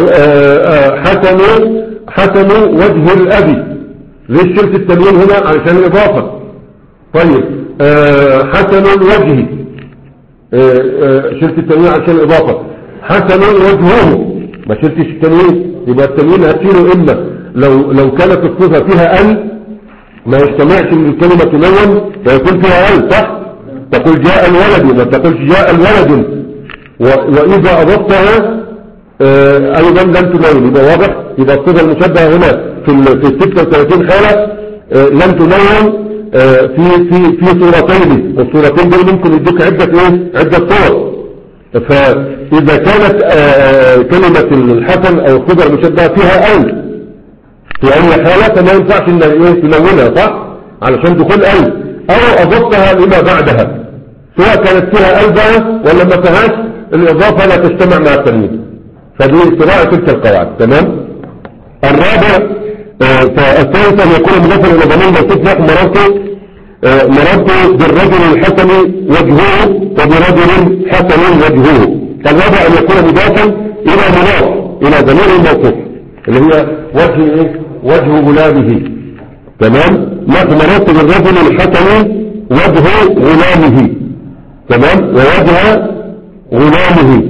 حسن حسن وجه الأبي ليش شلت التنوين هنا علشان الإضافة. طيب حسن الوجه شلت التنوين علشان الإضافة. حسن وجهه ما شلتش التنوين يبقى التنوين هتشيله إما لو لو كانت الصفة فيها ال ما يجتمعش من الكلمة تنون فيكون فيها ال صح. تقول جاء الولد ما تقولش جاء الولد وإذا أضفتها أيضا لم تنون يبقى واضح. يبقى الصفة المشبهة هنا في ال ستة وثلاثين حالة لم تنون في في في صورتين والصورتين دول ممكن يدوك عدة ايه عدة صور. فإذا كانت كلمة الحسن أو الصفة المشبهة فيها ال في أي حالة فما ينفعش إن ايه تلونها صح علشان دخول ال أو أضفتها لما بعدها سواء كانت فيها ال بقى ولا ما فيهاش الإضافة لا تجتمع مع التنوين. فدي اتباع تلك القواعد. تمام؟ الرابع فالثالث أن يكون مضافا إلى ضمير موصوف نحو مررت مررت بالرجل الحسن وجهه وبرجل حسن وجهه. الرابع أن يكون مضافا إلى مضاف إلى ضمير الموصوف اللي هي وجه إيه؟ وجه غلامه. تمام؟ نحو مررت بالرجل الحسن وجه غلامه. تمام؟ ووجه غلامه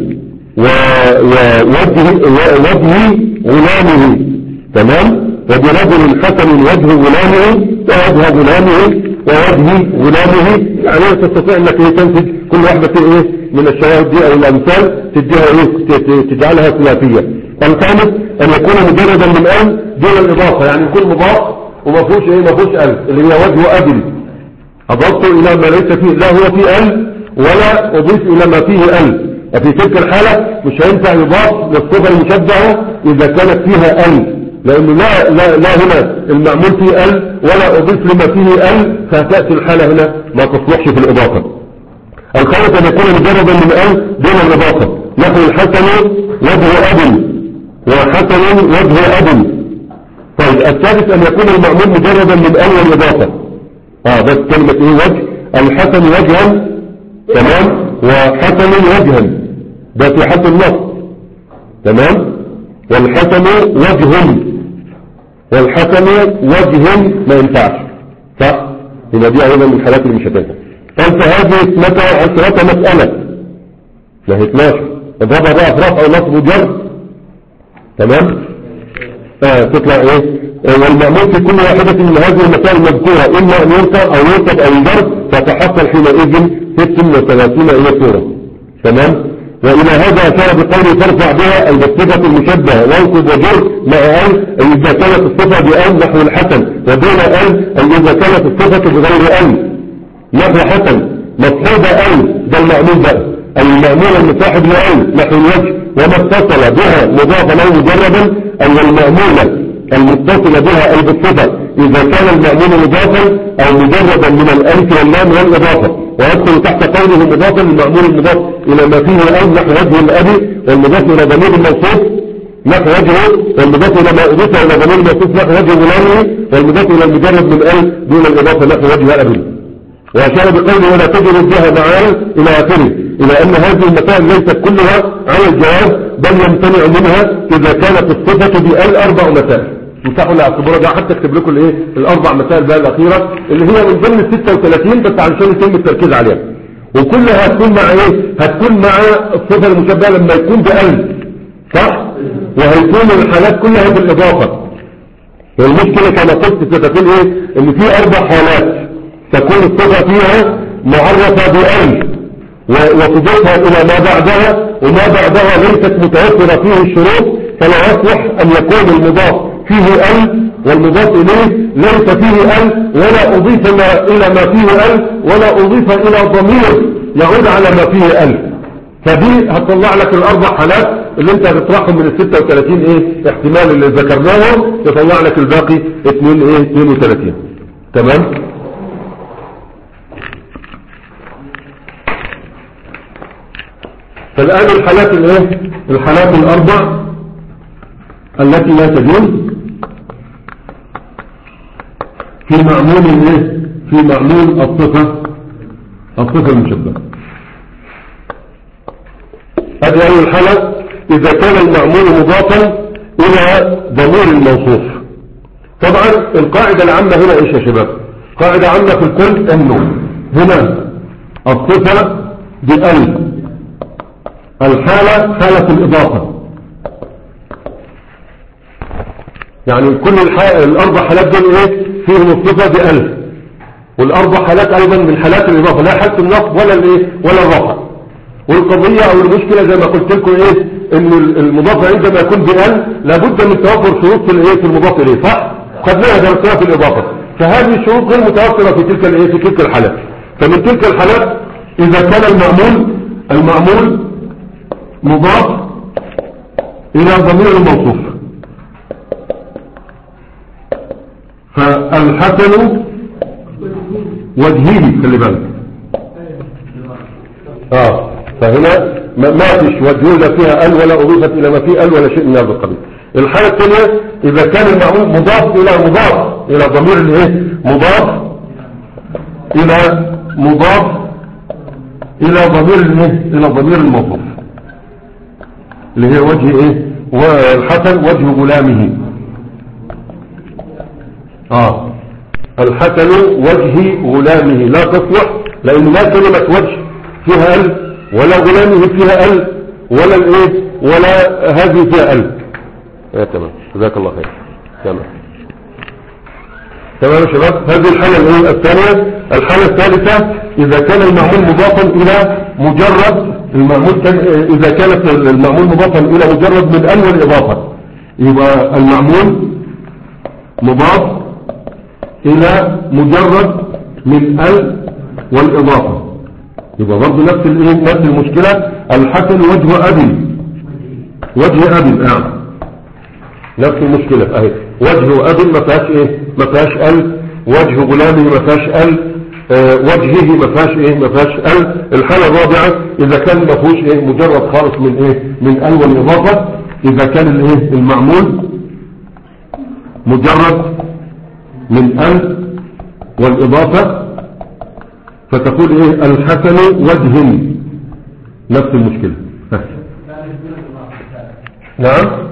ووجه وجه غلامه. تمام؟ وبرجل حسن وجه غلامه ووجه غلامه ووجه غلامه يعني تستطيع انك تنتج كل واحدة ايه من الشواهد دي او الامثال تديها ايه تجعلها ثلاثية. الخامس ان يكون مجردا من ال دون الاضافة يعني يكون مضاف وما فيهوش ايه ما فيهوش ال اللي هي وجه ابي اضفته الى ما ليس فيه لا هو فيه ال ولا اضيف الى ما فيه ال في تلك الحالة مش هينفع يضاف للصفة المشبهة إذا كانت فيها ال، لأنه لا, لا, لا هنا المعمول فيه ال ولا أضيف لما فيه ال، فتأتي الحالة هنا ما تصلحش في الإضافة. الخامس أن يكون مجردا من ال دون الإضافة، نحو الحسن وجه أب وحسن وجه أب. طيب الثالث أن يكون المعمول مجردا من ال والإضافة. اه بس كلمة ايه وجه، الحسن وجها تمام وحسن وجها، ده في حد النص تمام، والحسن وجه والحسن وجه ما ينفعش صح، يبقى دي ايضا من الحالات اللي مش هتنفع. قال فهذه اثنتا عشرة مسألة، ما هي اثناشر اضربها بقى في رفع ونصب وجر تمام، اه تطلع ايه، والمأمول في كل واحدة من هذه المسائل المذكورة إما أن ينصب أو ينصب أو يجر، فتحصل حينئذ ست وثلاثين إلى صورة تمام. وإلى هذا أشار بقوله ترفع بها الصفة المشبهة وانصب وجر مع أن إذا كانت الصفة بأن نحو الحسن، ودون أن إذا كانت الصفة بغير أن نحو حسن مصحوبة أن، ده المأمول بقى المأمول المصاحب لأن نحو الوجه وما اتصل بها مضافا أو مجردا، أي المأمولة المتصل بها أي بالصفة إذا كان المأمول مضافا أو مجردا من الألف واللام والإضافة، ويدخل تحت قوله مضافا المأمول المضاف إلى ما فيه أو نحو وجه الأبي، والمضاف إلى ضمير الموصوف نحو وجهه، والمضاف إلى ما أضيف إلى ضمير الموصوف نحو وجه غلامه، والمضاف إلى المجرد من أل دون الإضافة نحو وجه أبي. وأشار بقوله ولا تجر الجهة معاه إلى آخره، إلى أن هذه المسائل ليست كلها على الجواب، بل يمتنع منها إذا كانت الصفة بأل أربع مسائل. مساحوا الاعتبار ده حتى اكتب لكم الايه الاربع مسائل بقى الاخيره اللي هي من ضمن ال ستة وثلاثين، بس علشان يتم التركيز عليها، وكلها هتكون مع ايه، هتكون مع الصفه المشبهه لما يكون بأل صح، وهيكون الحالات كلها بالاضافه. والمشكله كما قلت ستكون ايه، ان في اربع حالات تكون الصفه فيها معرفه بأل وتضيفها الى ما بعدها، وما بعدها ليست متوفره فيه الشروط، فلا يصلح ان يكون المضاف فيه ال والمضاف إليه ليس فيه ال، ولا أضيف إلى ما فيه ال، ولا أضيف إلى ضمير يعود على ما فيه ال. فدي هتطلع لك الأربع حالات اللي انت هتطرحهم من ال ستة وثلاثين ايه احتمال اللي ذكرناهم، يطلع لك الباقي اثنين ايه اثنين وثلاثين تمام. فالآن الحالات الايه الحالات الأربع التي لا تجوز في معمول الايه في معمول الصفة الصفة المشبهة. هذه أول حالة إذا كان المعمول مضافا إلى ضمير الموصوف. طبعا القاعدة العامة هنا إيش يا شباب؟ قاعدة عامة في الكل إنه هنا الصفة بأل، الحالة حالة الإضافة، يعني كل الأربع حالات دول إيه فيهم الصفة بألف، والأربع حالات أيضا من حالات الإضافة، لا حالة النصب ولا الإيه ولا الرفع. والقضية أو المشكلة زي ما قلت لكم إيه إن المضاف عندما يكون بأل لابد من توفر شروط في الإيه في المضاف إليه صح؟ خدناها درسناها في الإضافة، فهذه الشروط غير متوفرة في تلك الإيه في تلك الحالات. فمن تلك الحالات إذا كان المعمول المعمول مضاف إلى ضمير الموصوف، فالحسن وجهه خلي بالك اه فهنا ما فيش وجهه لا فيها ال ولا اضيفت الى ما فيه ال ولا شيء من هذا القبيل. الحاله الثانيه اذا كان المعمول مضاف الى مضاف الى ضمير الايه مضاف الى مضاف الى ضمير الايه الى ضمير الموصوف اللي هي وجه ايه والحسن وجه غلامه. اه الحسن وجه غلامه لا تصلح، لأن لا كلمة وجه فيها ال ولا غلامه فيها ال ولا الايه ولا هذه فيها ال. ايه تمام جزاك الله خير تمام تمام يا شباب. هذه الحالة الاولى. الثانية الحالة الثالثة إذا كان المعمول مضافا إلى مجرد المعمول كان إذا كانت المعمول مضافا إلى مجرد من ال والإضافة، يبقى المعمول مضاف إلى مجرد من ال والإضافة، يبقى برضه نفس الايه نفس المشكلة. الحسن وجه أبي، وجه أبي نعم نفس المشكلة اهي. وجه أبي ما فيهاش ايه ما فيهاش ال، وجه غلامه ما فيهاش ال، آه وجهه ما فيهاش ايه ما فيهاش ال. الحالة الرابعة اذا كان ما فيهوش ايه مجرد خالص من ايه من ال والاضافة، اذا كان الايه المعمول مجرد من ال والاضافة فتقول ايه الحسن وجه، نفس المشكلة. نعم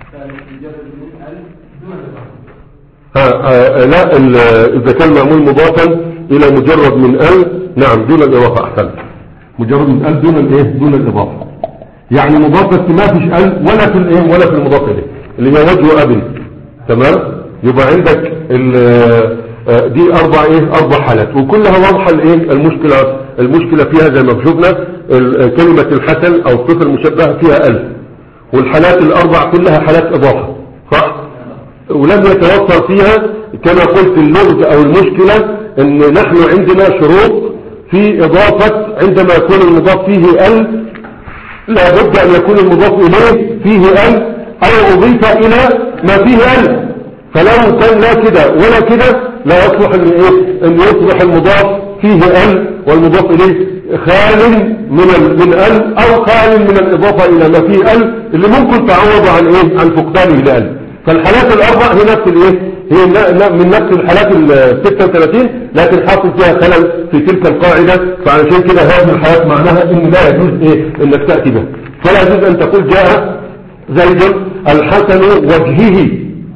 ها آه لا اذا كان معمول مضافا الى مجرد من ال نعم دون الاضافة احسن، مجرد من ال دون الايه دون الاضافة، يعني مضافة ما فيش ال ولا في الايه ولا في المضاف اليه اللي هي وجه ابن. تمام. يبقى عندك دي اربع ايه اربع حالات وكلها واضحه. الايه المشكله المشكله فيها زي ما شفنا كلمه الحسن او الصفه المشبهه فيها ال، والحالات الاربع كلها حالات اضافه صح، ولم يتوفر فيها كما قلت اللغز او المشكله ان نحن عندنا شروط في اضافه عندما يكون المضاف فيه ال لا بد ان يكون المضاف اليه فيه ال او اضيف الى ما فيه ال، فلو كان لا كده ولا كده لا يصلح ان ايه ان يصبح المضاف فيه ال والمضاف اليه خال من ال من ال او خال من الاضافه الى ما فيه ال اللي ممكن تعوض عن ايه عن فقدانه لال. فالحالات الاربع هي نفس الايه هي من نفس الحالات ال ستة وثلاثين لكن حاصل فيها خلل في تلك القاعده، فعلشان كده هذه الحالات معناها ان لا يجوز ايه انك تاتي بها. فلا يجوز ان تقول جاء زيد الحسن وجهه.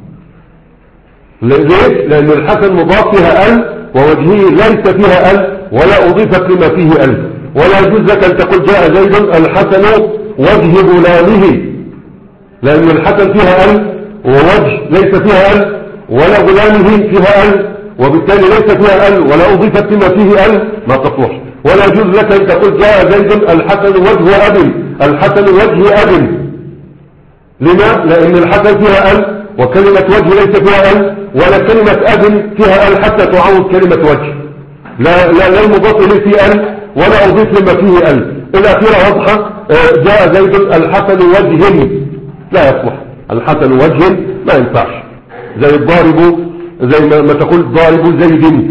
ليه؟ لأن الحسن مضاف فيها ال ووجهه ليس فيها ال ولا أضيفت لما فيه ال، ولا يجوز لك أن تقول جاء زيد الحسن وجه غلامه، لأن الحسن فيها ال ووجه ليس فيها ال ولا غلامه فيها ال، وبالتالي ليس فيها ال ولا أضيفت لما فيه ال ما تصلح. ولا يجوز لك أن تقول جاء زيد الحسن وجه أب، الحسن وجه أب. لما؟ لأن الحسن فيها ال وكلمة وجه ليس فيها ال ولا كلمة أب فيها ال حتى تعوض كلمة وجه. لا لا لا المضاف إليه فيه ال ولا أضيف لما فيه ال. الأخيرة واضحة. جاء زيد الحسن وجه لا يصلح، الحسن وجه ما ينفعش. زي الضارب زي ما, ما تقول ضارب زيد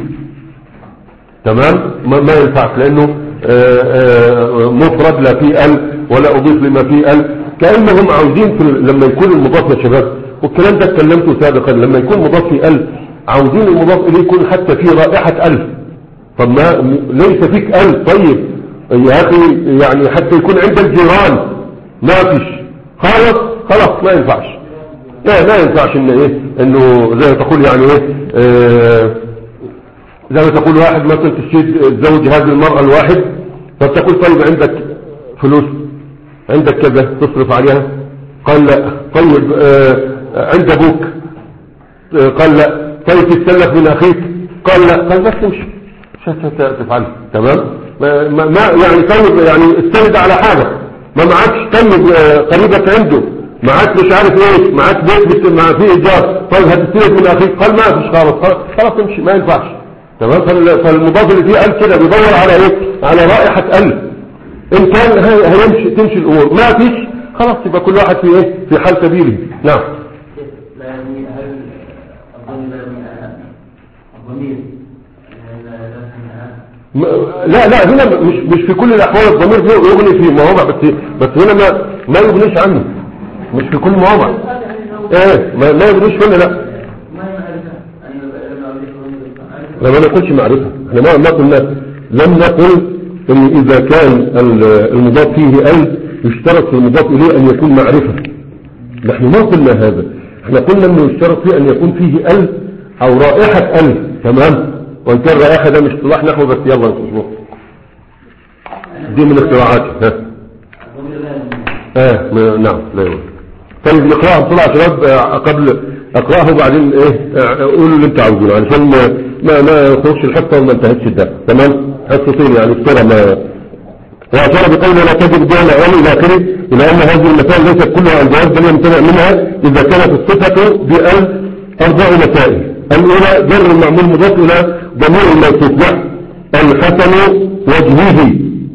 تمام ما, ما ينفعش لأنه آآ آآ مفرد لا فيه ال ولا أضيف لما فيه ال. كأنهم عاوزين في لما يكون المضاف يا شباب، والكلام ده اتكلمته سابقا، لما يكون مضاف في ال عاوزين المضاف اليه يكون حتى في رائحة ال. طب ما ليس فيك ال طيب يا اخي يعني حتى يكون عند الجيران ما فيش خلاص خلاص ما ينفعش. لا ما ينفعش ان ايه انه زي ما تقول يعني ايه اه زي ما تقول واحد مثلا تشيد تزوج هذه المرأة الواحد فتقول طيب عندك فلوس عندك كذا تصرف عليها، قال لا. طيب اه عند ابوك قال لا. طيب تتسلف من اخيك قال لا. قال بس مش مش هتفعل تمام ما, ما يعني طيب يعني استند على حاجة ما معكش طيب قريبك عنده معاك مش عارف ايه معاك بيت مع فيه ايجار طيب هتستلف من اخيك قال ما فيش خالص خلاص تمشي ما ينفعش تمام. فالمضاف اللي فيه قال كده بيدور على ايه على رائحة قلب ان كان هيمشي تمشي الامور ما فيش خلاص يبقى كل واحد في ايه في حال سبيله. نعم يعني هل الضمير لا لا هنا مش مش في كل الاحوال الضمير يغني في مواضع بس بس هنا ما ما يغنيش عنه مش في كل مواضع ايه ما, ما يغنيش هنا لا لا ما نقولش معرفة. احنا ما ما قلنا لم نقل ان اذا كان المضاف فيه ال يشترط في المضاف اليه ان يكون معرفة. نحن ما قلنا هذا، احنا قلنا انه يشترط فيه ان يكون فيه ال او رائحة ال تمام. وان كان رائحة ده مش صلاح نحو بس يلا نصبح دي من اختراعات ها اه نعم لا يوجد. طيب نقرأها بسرعة شباب قبل اقرأه وبعدين ايه قولوا اللي انت عاوزينه علشان ما ما يخرجش الحصة وما انتهتش الدرس تمام. حصتين يعني السورة ما وأشار بقول لا تجد دون أول إلى آخره إلى أن هذه المسائل ليست كلها عن جواز بل يمتنع منها إذا كانت الصفة بأن أربع مسائل. الأولى جر المعمول مضاف إلى ضمير الموصوف له الحسن وجهه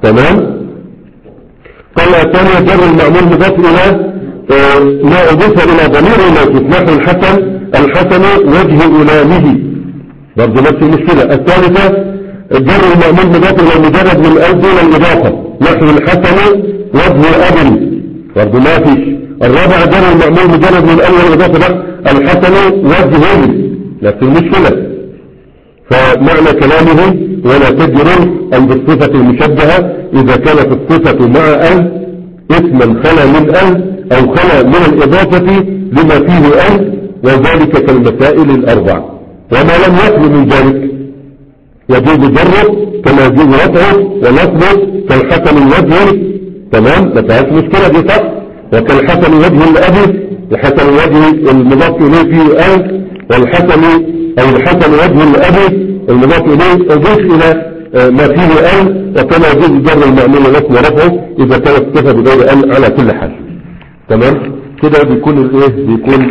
تمام. قال الثانية جر المعمول مضاف إلى ما أضيف إلى ضمير الموصوف نحو الحسن الحسن وجه غلامه برضه نفس المشكلة. الثالثة جر المعمول مضاف إلى مجرد من أل دون الإضافة نحو الحسن وجه أب برضه ما فيش. الرابعة جر المعمول مجرد من أل والإضافة الحسن وجه ابن نفس المشكلة. فمعنى كلامه ولا تجر أي بالصفة المشبهة إذا كانت الصفة مع أل اسما خلا من أل أو خلا من الإضافة لما فيه أل وذلك كالمسائل الأربع. وما لم يخل من ذلك يجوز جره كما يجوز رفعه ونصبه كالحسن الوجه تمام ما فيهاش مشكلة دي صح. وكالحسن وجه الأب الحسن وجه المضاف إليه فيه أل والحسن أو الحسن وجه الأب المضاف إليه أضيف إلى ما فيه أل وكما يجوز جر المعمول نصب ورفعه إذا كانت صفة بغير أل على كل حال. تمام كده بيكون الايه بيكون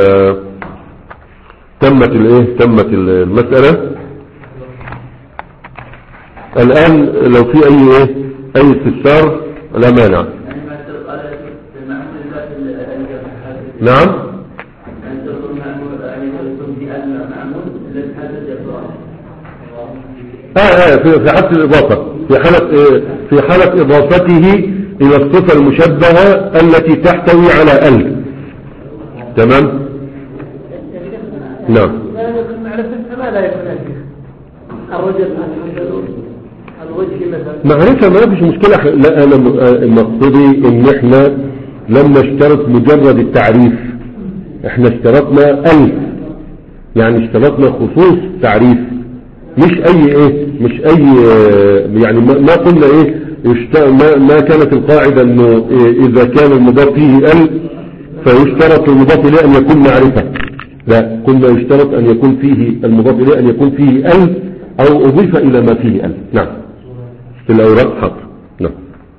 تمت الايه تمت المسألة. الآن لو في أي ايه أي استفسار لا مانع. نعم اه اه في في حالة الإضافة في حالة إيه في حالة إضافته إلى الصفة المشبهة التي تحتوي على ال تمام. نعم لا يكون الرجل الوجه مثلا معرفة ما فيش مشكلة. لا أنا مقصدي إن إحنا لم نشترط مجرد التعريف إحنا اشترطنا ال يعني اشترطنا خصوص تعريف مش أي إيه مش أي يعني ما قلنا إيه ما, ما كانت القاعدة انه اذا كان المضاف فيه ال فيشترط المضاف اليه ان يكون معرفة. لا كنا يشترط ان يكون فيه المضاف اليه ان يكون فيه ال او اضيف الى ما فيه ال. نعم في الاوراق حاضر. نعم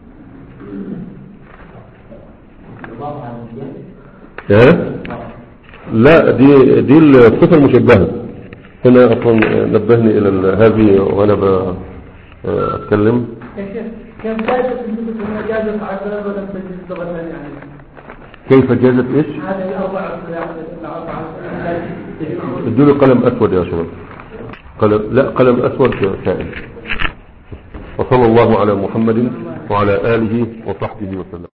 ها لا دي دي الصفة المشبهة هنا اصلا نبهني الى هذه وانا بتكلم. كيف جازت انها جازت عشرة ولم تجد لغة يعني كيف جازت ايش؟ هذه الأربعة الأربعة ادوا لي قلم اسود يا شباب. قلم لا قلم اسود سائل. وصلى الله على محمد وعلى آله وصحبه وسلم.